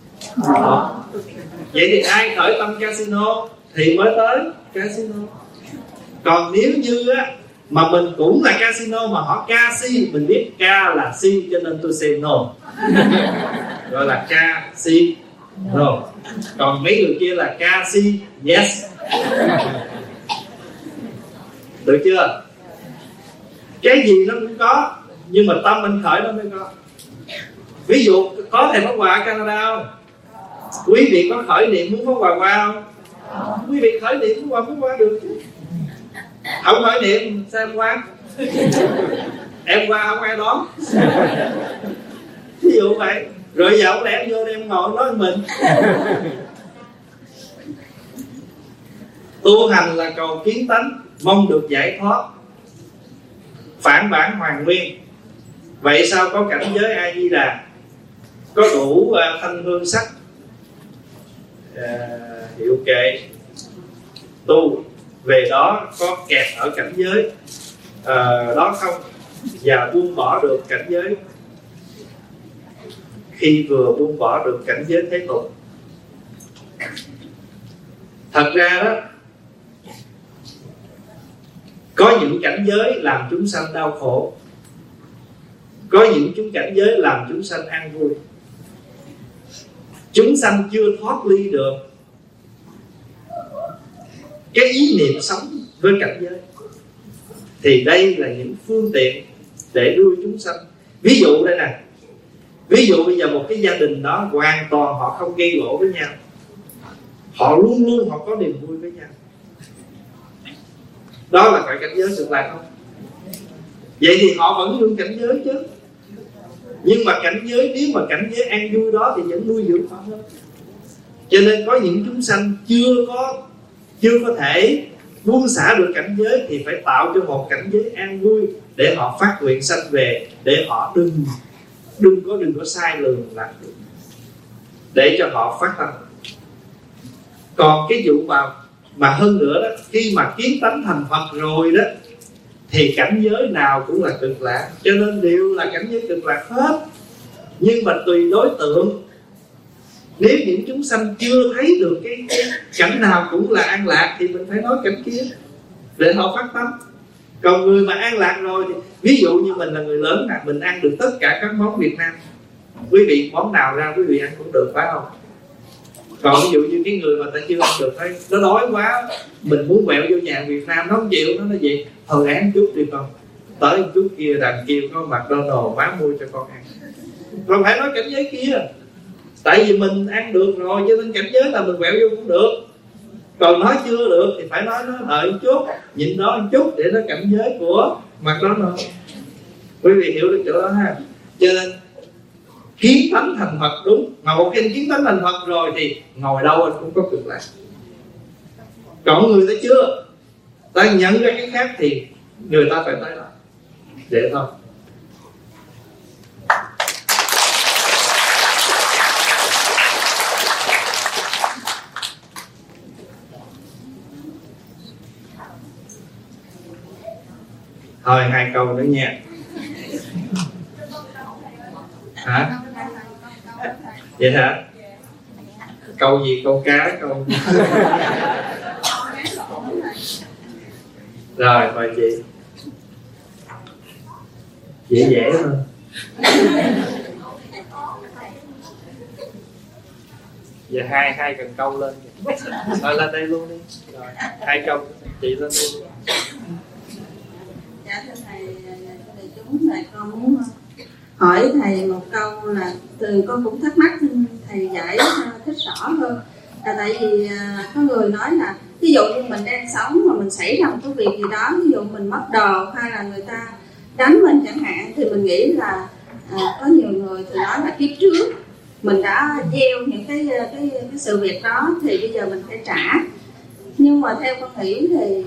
vậy thì ai khởi tâm casino thì mới tới casino. Còn nếu như á, mà mình cũng là casino mà họ casi, mình biết ca là si cho nên tôi say no, gọi là casi no. Còn mấy người kia là casi yes. Được chưa? Cái gì nó cũng có, nhưng mà tâm mình khởi nó mới có. Ví dụ có thầy Pháp Hòa ở Canada không? Quý vị có khởi niệm muốn Pháp Hòa qua không? Quý vị khởi niệm Pháp Hòa mới qua được chứ. Không khởi niệm sao em qua? Em qua không ai đón. Ví dụ vậy. Rồi giờ ông lẽ em vô đây em ngồi nói mình. Tu hành là cầu kiến tánh, mong được giải thoát, phản bản hoàn nguyên. Vậy sao có cảnh giới A Di Đà, có đủ thanh hương sắc, hiệu kệ tu, về đó có kẹt ở cảnh giới đó không, và buông bỏ được cảnh giới. Khi vừa buông bỏ được cảnh giới thế tục, thật ra đó có những cảnh giới làm chúng sanh đau khổ, có những cảnh giới làm chúng sanh an vui. Chúng sanh chưa thoát ly được cái ý niệm sống với cảnh giới, thì đây là những phương tiện để đưa chúng sanh. Ví dụ đây nè, ví dụ bây giờ một cái gia đình đó hoàn toàn họ không gây gổ với nhau, họ luôn luôn họ có niềm vui với nhau, đó là phải cảnh giới Cực Lạc không? Vậy thì họ vẫn nuôi cảnh giới chứ. Nhưng mà cảnh giới, nếu mà cảnh giới an vui đó thì vẫn nuôi dưỡng họ hơn. Cho nên có những chúng sanh chưa có thể buông xả được cảnh giới, thì phải tạo cho một cảnh giới an vui để họ phát nguyện sanh về, để họ đừng có sai lường lạc được, để cho họ phát tâm. Còn cái vụ mà hơn nữa đó, khi mà kiến tánh thành Phật rồi đó, thì cảnh giới nào cũng là Cực Lạc, cho nên đều là cảnh giới Cực Lạc hết. Nhưng mà tùy đối tượng. Nếu những chúng sanh chưa thấy được cái cảnh nào cũng là an lạc thì mình phải nói cảnh kia để họ phát tâm. Còn người mà an lạc rồi thì, ví dụ như mình là người lớn nè, mình ăn được tất cả các món Việt Nam, quý vị món nào ra quý vị ăn cũng được, phải không? Còn ví dụ như cái người mà ta chưa ăn được, thấy nó đói quá, mình muốn quẹo vô nhà Việt Nam, nó không chịu, nó nói gì thôi án chút đi con, tới một chút kia đằng kia có McDonald's má mua cho con ăn. Rồi phải nói cảnh giới kia, tại vì mình ăn được rồi cho nên cảnh giới là mình quẹo vô cũng được. Còn nói chưa được thì phải nói nó đợi một chút, nhịn đó một chút để nó cảnh giới của McDonald's. Quý vị hiểu được chỗ đó ha? Cho nên kiến tánh thành Phật đúng, mà một khi kiến tánh thành Phật rồi thì ngồi đâu cũng có Cực Lạc. Còn người ta chưa, ta nhận ra cái khác thì người ta phải tới đó để thôi. Thôi 2 câu nữa nha. Hả? Vậy hả? Câu gì? Câu cá? Câu rồi mời chị. Dễ dễ hơn. Giờ hai cần câu lên. Rồi lên đây luôn đi. Rồi 2 câu chị lên đây luôn. Dạ thưa thầy chúng này con muốn hỏi thầy một câu là từ con cũng thắc mắc thầy giải thích rõ hơn. Là tại vì có người nói là ví dụ như mình đang sống mà mình xảy ra một cái việc gì đó, ví dụ mình mất đồ hay là người ta đánh mình chẳng hạn, thì mình nghĩ là có nhiều người thì nói là kiếp trước mình đã gieo những cái sự việc đó thì bây giờ mình phải trả. Nhưng mà theo con nghĩ thì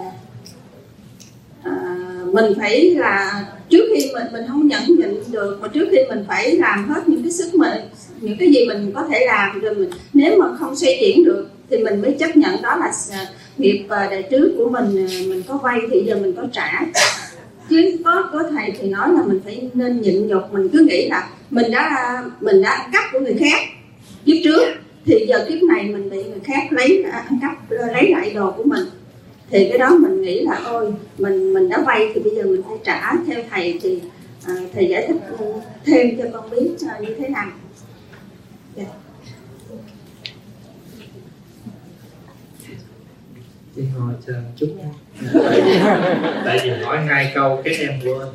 mình phải là trước khi mình không nhẫn nhịn được, mà trước khi mình phải làm hết những cái sức mình, những cái gì mình có thể làm, rồi mình nếu mà không xoay chuyển được thì mình mới chấp nhận đó là nghiệp đời trước của mình có vay thì giờ mình có trả. Chứ có thầy thì nói là mình phải nên nhịn nhục, mình cứ nghĩ là mình đã ăn cắp của người khác kiếp trước thì giờ kiếp này mình bị người khác ăn cắp lấy lại đồ của mình, thì cái đó mình nghĩ là ôi mình đã vay thì bây giờ mình phải trả. Theo thầy thì thầy giải thích thêm cho con biết như thế nào. Yeah. Chị hỏi chờ chút nha. Tại vì hỏi 2 câu cái em quên.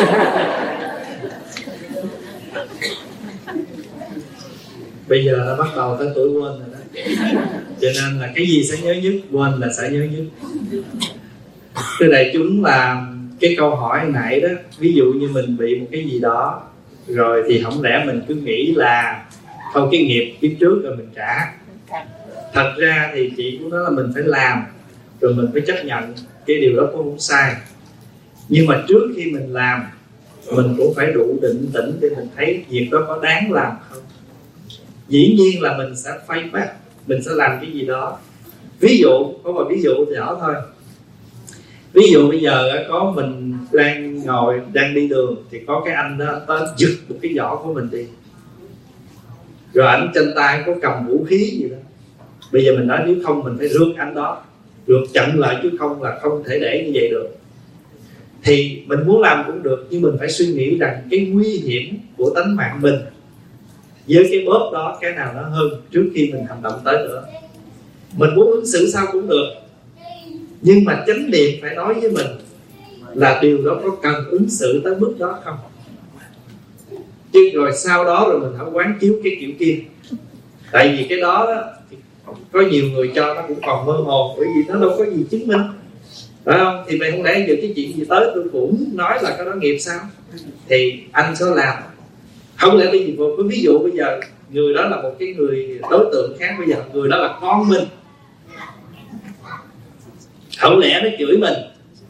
Bây giờ đã bắt đầu tới tuổi quên rồi đó. Cho nên là cái gì sẽ nhớ nhất, quên là sẽ nhớ nhất. Thưa đại chúng, là cái câu hỏi nãy đó, ví dụ như mình bị một cái gì đó rồi thì không lẽ mình cứ nghĩ là thôi cái nghiệp kiếp trước rồi mình trả. Thật ra thì chị cũng nói là mình phải làm rồi mình phải chấp nhận cái điều đó cũng không sai. Nhưng mà trước khi mình làm, mình cũng phải đủ định tĩnh để mình thấy việc đó có đáng làm không. Dĩ nhiên là mình sẽ phây back, mình sẽ làm cái gì đó. Ví dụ, có một ví dụ nhỏ thôi. Ví dụ bây giờ có mình đang đi đường thì có cái anh đó tới giật một cái giỏ của mình đi, rồi ảnh trên tay có cầm vũ khí gì đó. Bây giờ mình nói nếu không mình phải rước anh đó, rước chặn lại, chứ không là không thể để như vậy được. Thì mình muốn làm cũng được, nhưng mình phải suy nghĩ rằng cái nguy hiểm của tánh mạng mình với cái bóp đó cái nào nó hơn trước khi mình hành động tới nữa. Mình muốn ứng xử sao cũng được, nhưng mà chánh niệm phải nói với mình là điều đó có cần ứng xử tới mức đó không. Chứ rồi sau đó rồi mình không quán chiếu cái kiểu kia. Tại vì cái đó thì có nhiều người cho nó cũng còn mơ hồ, bởi vì nó đâu có gì chứng minh, phải không? Thì mày không lẽ giờ cái chuyện gì tới tôi cũng nói là cái đó nghiệp sao? Thì anh sẽ làm. Không lẽ bây giờ ví dụ bây giờ người đó là một cái người đối tượng khác, bây giờ người đó là con mình, không lẽ nó chửi mình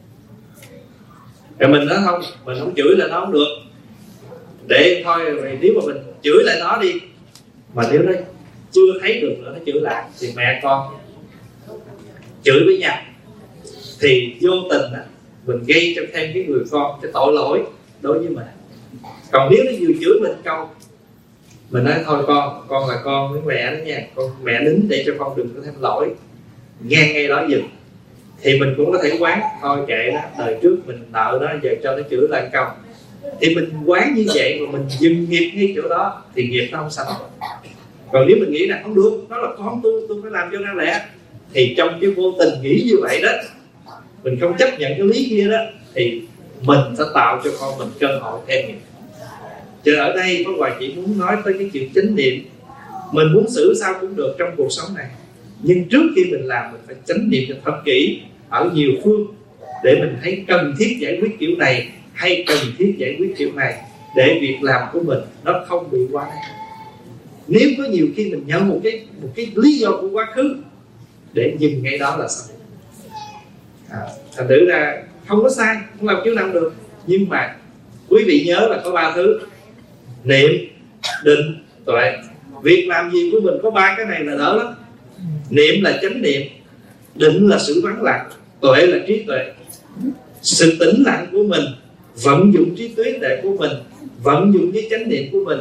rồi mình nói không, mình không chửi là nó không được, để thôi nếu mà mình chửi lại nó đi, mà nếu nó chưa thấy được nữa nó chửi lại thì mẹ con chửi với nhau thì vô tình mình gây cho thêm cái người con cái tội lỗi đối với mình. Còn nếu nó vừa chửi mình câu, mình nói thôi con là con với mẹ đó nha, con mẹ nín để cho con đừng có thêm lỗi, nghe ngay đó dừng. Thì mình cũng có thể quán thôi kệ đó, đời trước mình nợ đó, giờ cho nó chửi lại câu. Thì mình quán như vậy mà mình dừng nghiệp ngay chỗ đó thì nghiệp nó không sanh. Còn nếu mình nghĩ là không được, nó là con tôi phải làm cho nó lẽ, thì trong cái vô tình nghĩ như vậy đó, mình không chấp nhận cái lý kia đó, thì mình sẽ tạo cho con mình cơ hội thêm nghiệp. Chứ ở đây có vài chị muốn nói tới cái chuyện chánh niệm. Mình muốn xử sao cũng được trong cuộc sống này, nhưng trước khi mình làm mình phải chánh niệm cho thật kỹ ở nhiều phương, để mình thấy cần thiết giải quyết kiểu này hay cần thiết giải quyết kiểu này, để việc làm của mình nó không bị quá đáng. Nếu có nhiều khi mình nhận một cái lý do của quá khứ để dừng ngay đó là sao? Thành thử ra không có sai, không làm kiểu nào được. Nhưng mà quý vị nhớ là có 3 thứ: niệm, định, tuệ. Việc làm gì của mình có 3 cái này là đỡ lắm. Niệm là chánh niệm, định là sự vắng lặng, tuệ là trí tuệ. Sự tĩnh lặng của mình, vận dụng trí tuệ của mình, vận dụng cái chánh niệm của mình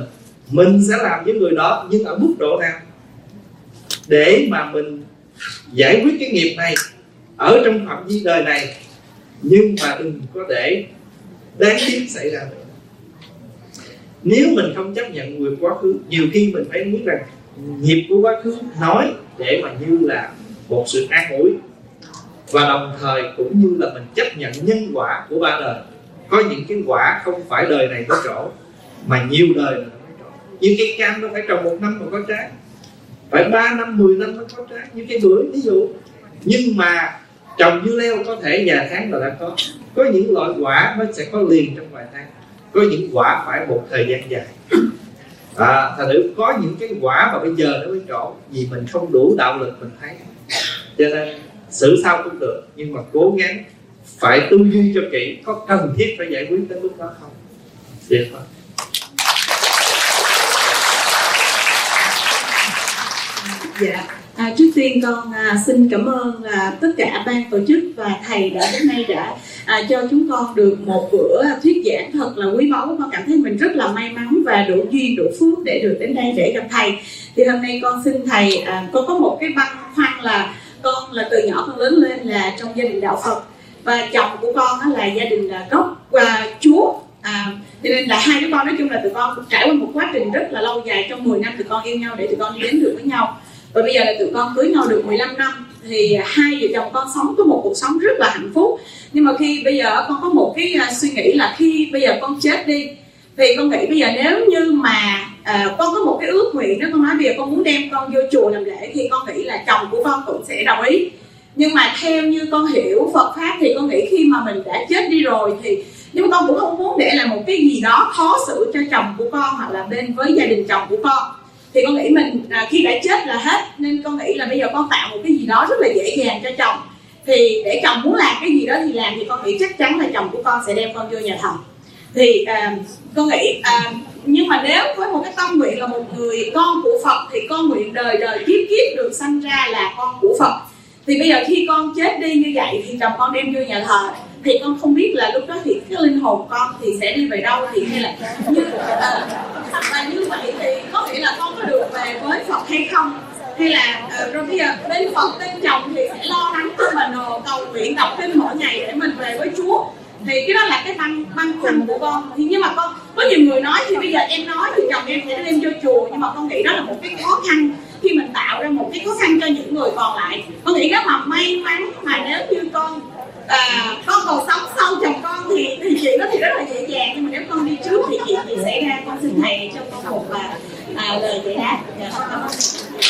mình sẽ làm với người đó, nhưng ở mức độ nào để mà mình giải quyết cái nghiệp này ở trong phạm vi đời này, nhưng mà đừng có để đáng tiếc xảy ra nữa. Nếu mình không chấp nhận nghiệp quá khứ, nhiều khi mình phải biết rằng nghiệp của quá khứ nói để mà như là một sự an ủi, và đồng thời cũng như là mình chấp nhận nhân quả của ba đời. Có những cái quả không phải đời này có trổ, mà nhiều đời nữa mới trổ. Như cây cam nó phải trồng 1 năm mà có trái, phải 3 năm, 10 năm mới có trái, như cây bưởi ví dụ. Nhưng mà trồng dưa leo có thể vài tháng là đã có. Có những loại quả nó sẽ có liền trong vài tháng, có những quả phải một thời gian dài. Thật sự có những cái quả mà bây giờ nó mới trổ, vì mình không đủ đạo lực mình thấy. Cho nên xử sao cũng được, nhưng mà cố gắng phải tư duy cho kỹ, có cần thiết phải giải quyết tới mức đó không. Vậy thôi. Dạ, trước tiên con xin cảm ơn tất cả ban tổ chức và thầy đã đến nay đã cho chúng con được một bữa thuyết giảng thật là quý báu. Con cảm thấy mình rất là may mắn và đủ duyên đủ phước để được đến đây để gặp thầy. Thì hôm nay con xin thầy, con có một cái băn khoăn là con là từ nhỏ con lớn lên là trong gia đình đạo Phật, và chồng của con là gia đình là gốc Chúa. Cho nên là hai đứa con nói chung là tụi con trải qua một quá trình rất là lâu dài, trong 10 năm tụi con yêu nhau để tụi con đi đến được với nhau. Và bây giờ là tụi con cưới nhau được 15 năm thì hai vợ chồng con sống có một cuộc sống rất là hạnh phúc. Nhưng mà khi bây giờ con có một cái suy nghĩ là khi bây giờ con chết đi thì con nghĩ bây giờ nếu như mà con có một cái ước nguyện, nếu con nói bây giờ con muốn đem con vô chùa làm lễ thì con nghĩ là chồng của con cũng sẽ đồng ý. Nhưng mà theo như con hiểu Phật pháp thì con nghĩ khi mà mình đã chết đi rồi thì, nhưng mà con cũng không muốn để lại một cái gì đó khó xử cho chồng của con hoặc là bên với gia đình chồng của con. Thì con nghĩ mình khi đã chết là hết, nên con nghĩ là bây giờ con tạo một cái gì đó rất là dễ dàng cho chồng. Thì để chồng muốn làm cái gì đó thì làm, thì con nghĩ chắc chắn là chồng của con sẽ đem con vô nhà thờ. Thì con nghĩ nhưng mà nếu với một cái tâm nguyện là một người con của Phật thì con nguyện đời đời kiếp kiếp được sanh ra là con của Phật. Thì bây giờ khi con chết đi như vậy thì chồng con đem vô nhà thờ, thì con không biết là lúc đó thì cái linh hồn con thì sẽ đi về đâu, thì hay là như vậy thì có nghĩa là con có được về với Phật hay không, hay là rồi bây giờ bên Phật bên chồng thì sẽ lo lắng cho mình cầu nguyện đọc kinh mỗi ngày để mình về với Chúa. Thì cái đó là cái băn khoăn của con. Thì nhưng mà con có nhiều người nói thì bây giờ em nói thì chồng em sẽ đem vô chùa, nhưng mà con nghĩ đó là một cái khó khăn khi mình tạo ra một cái khó khăn cho những người còn lại. Con nghĩ nếu mà may mắn mà nếu như con còn sống sau chồng con thì chuyện đó thì rất là dễ dàng, nhưng mà nếu con đi trước thì chuyện gì xảy ra. Con xin thầy cho con một lời giải đáp. Cảm ơn.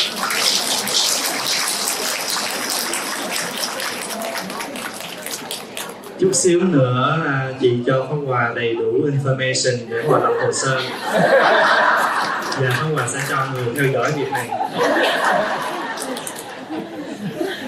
Chút xíu nữa chị cho Phong Hòa đầy đủ information để hòa lập hồ sơ, và Phong Hòa sẽ cho người theo dõi việc này.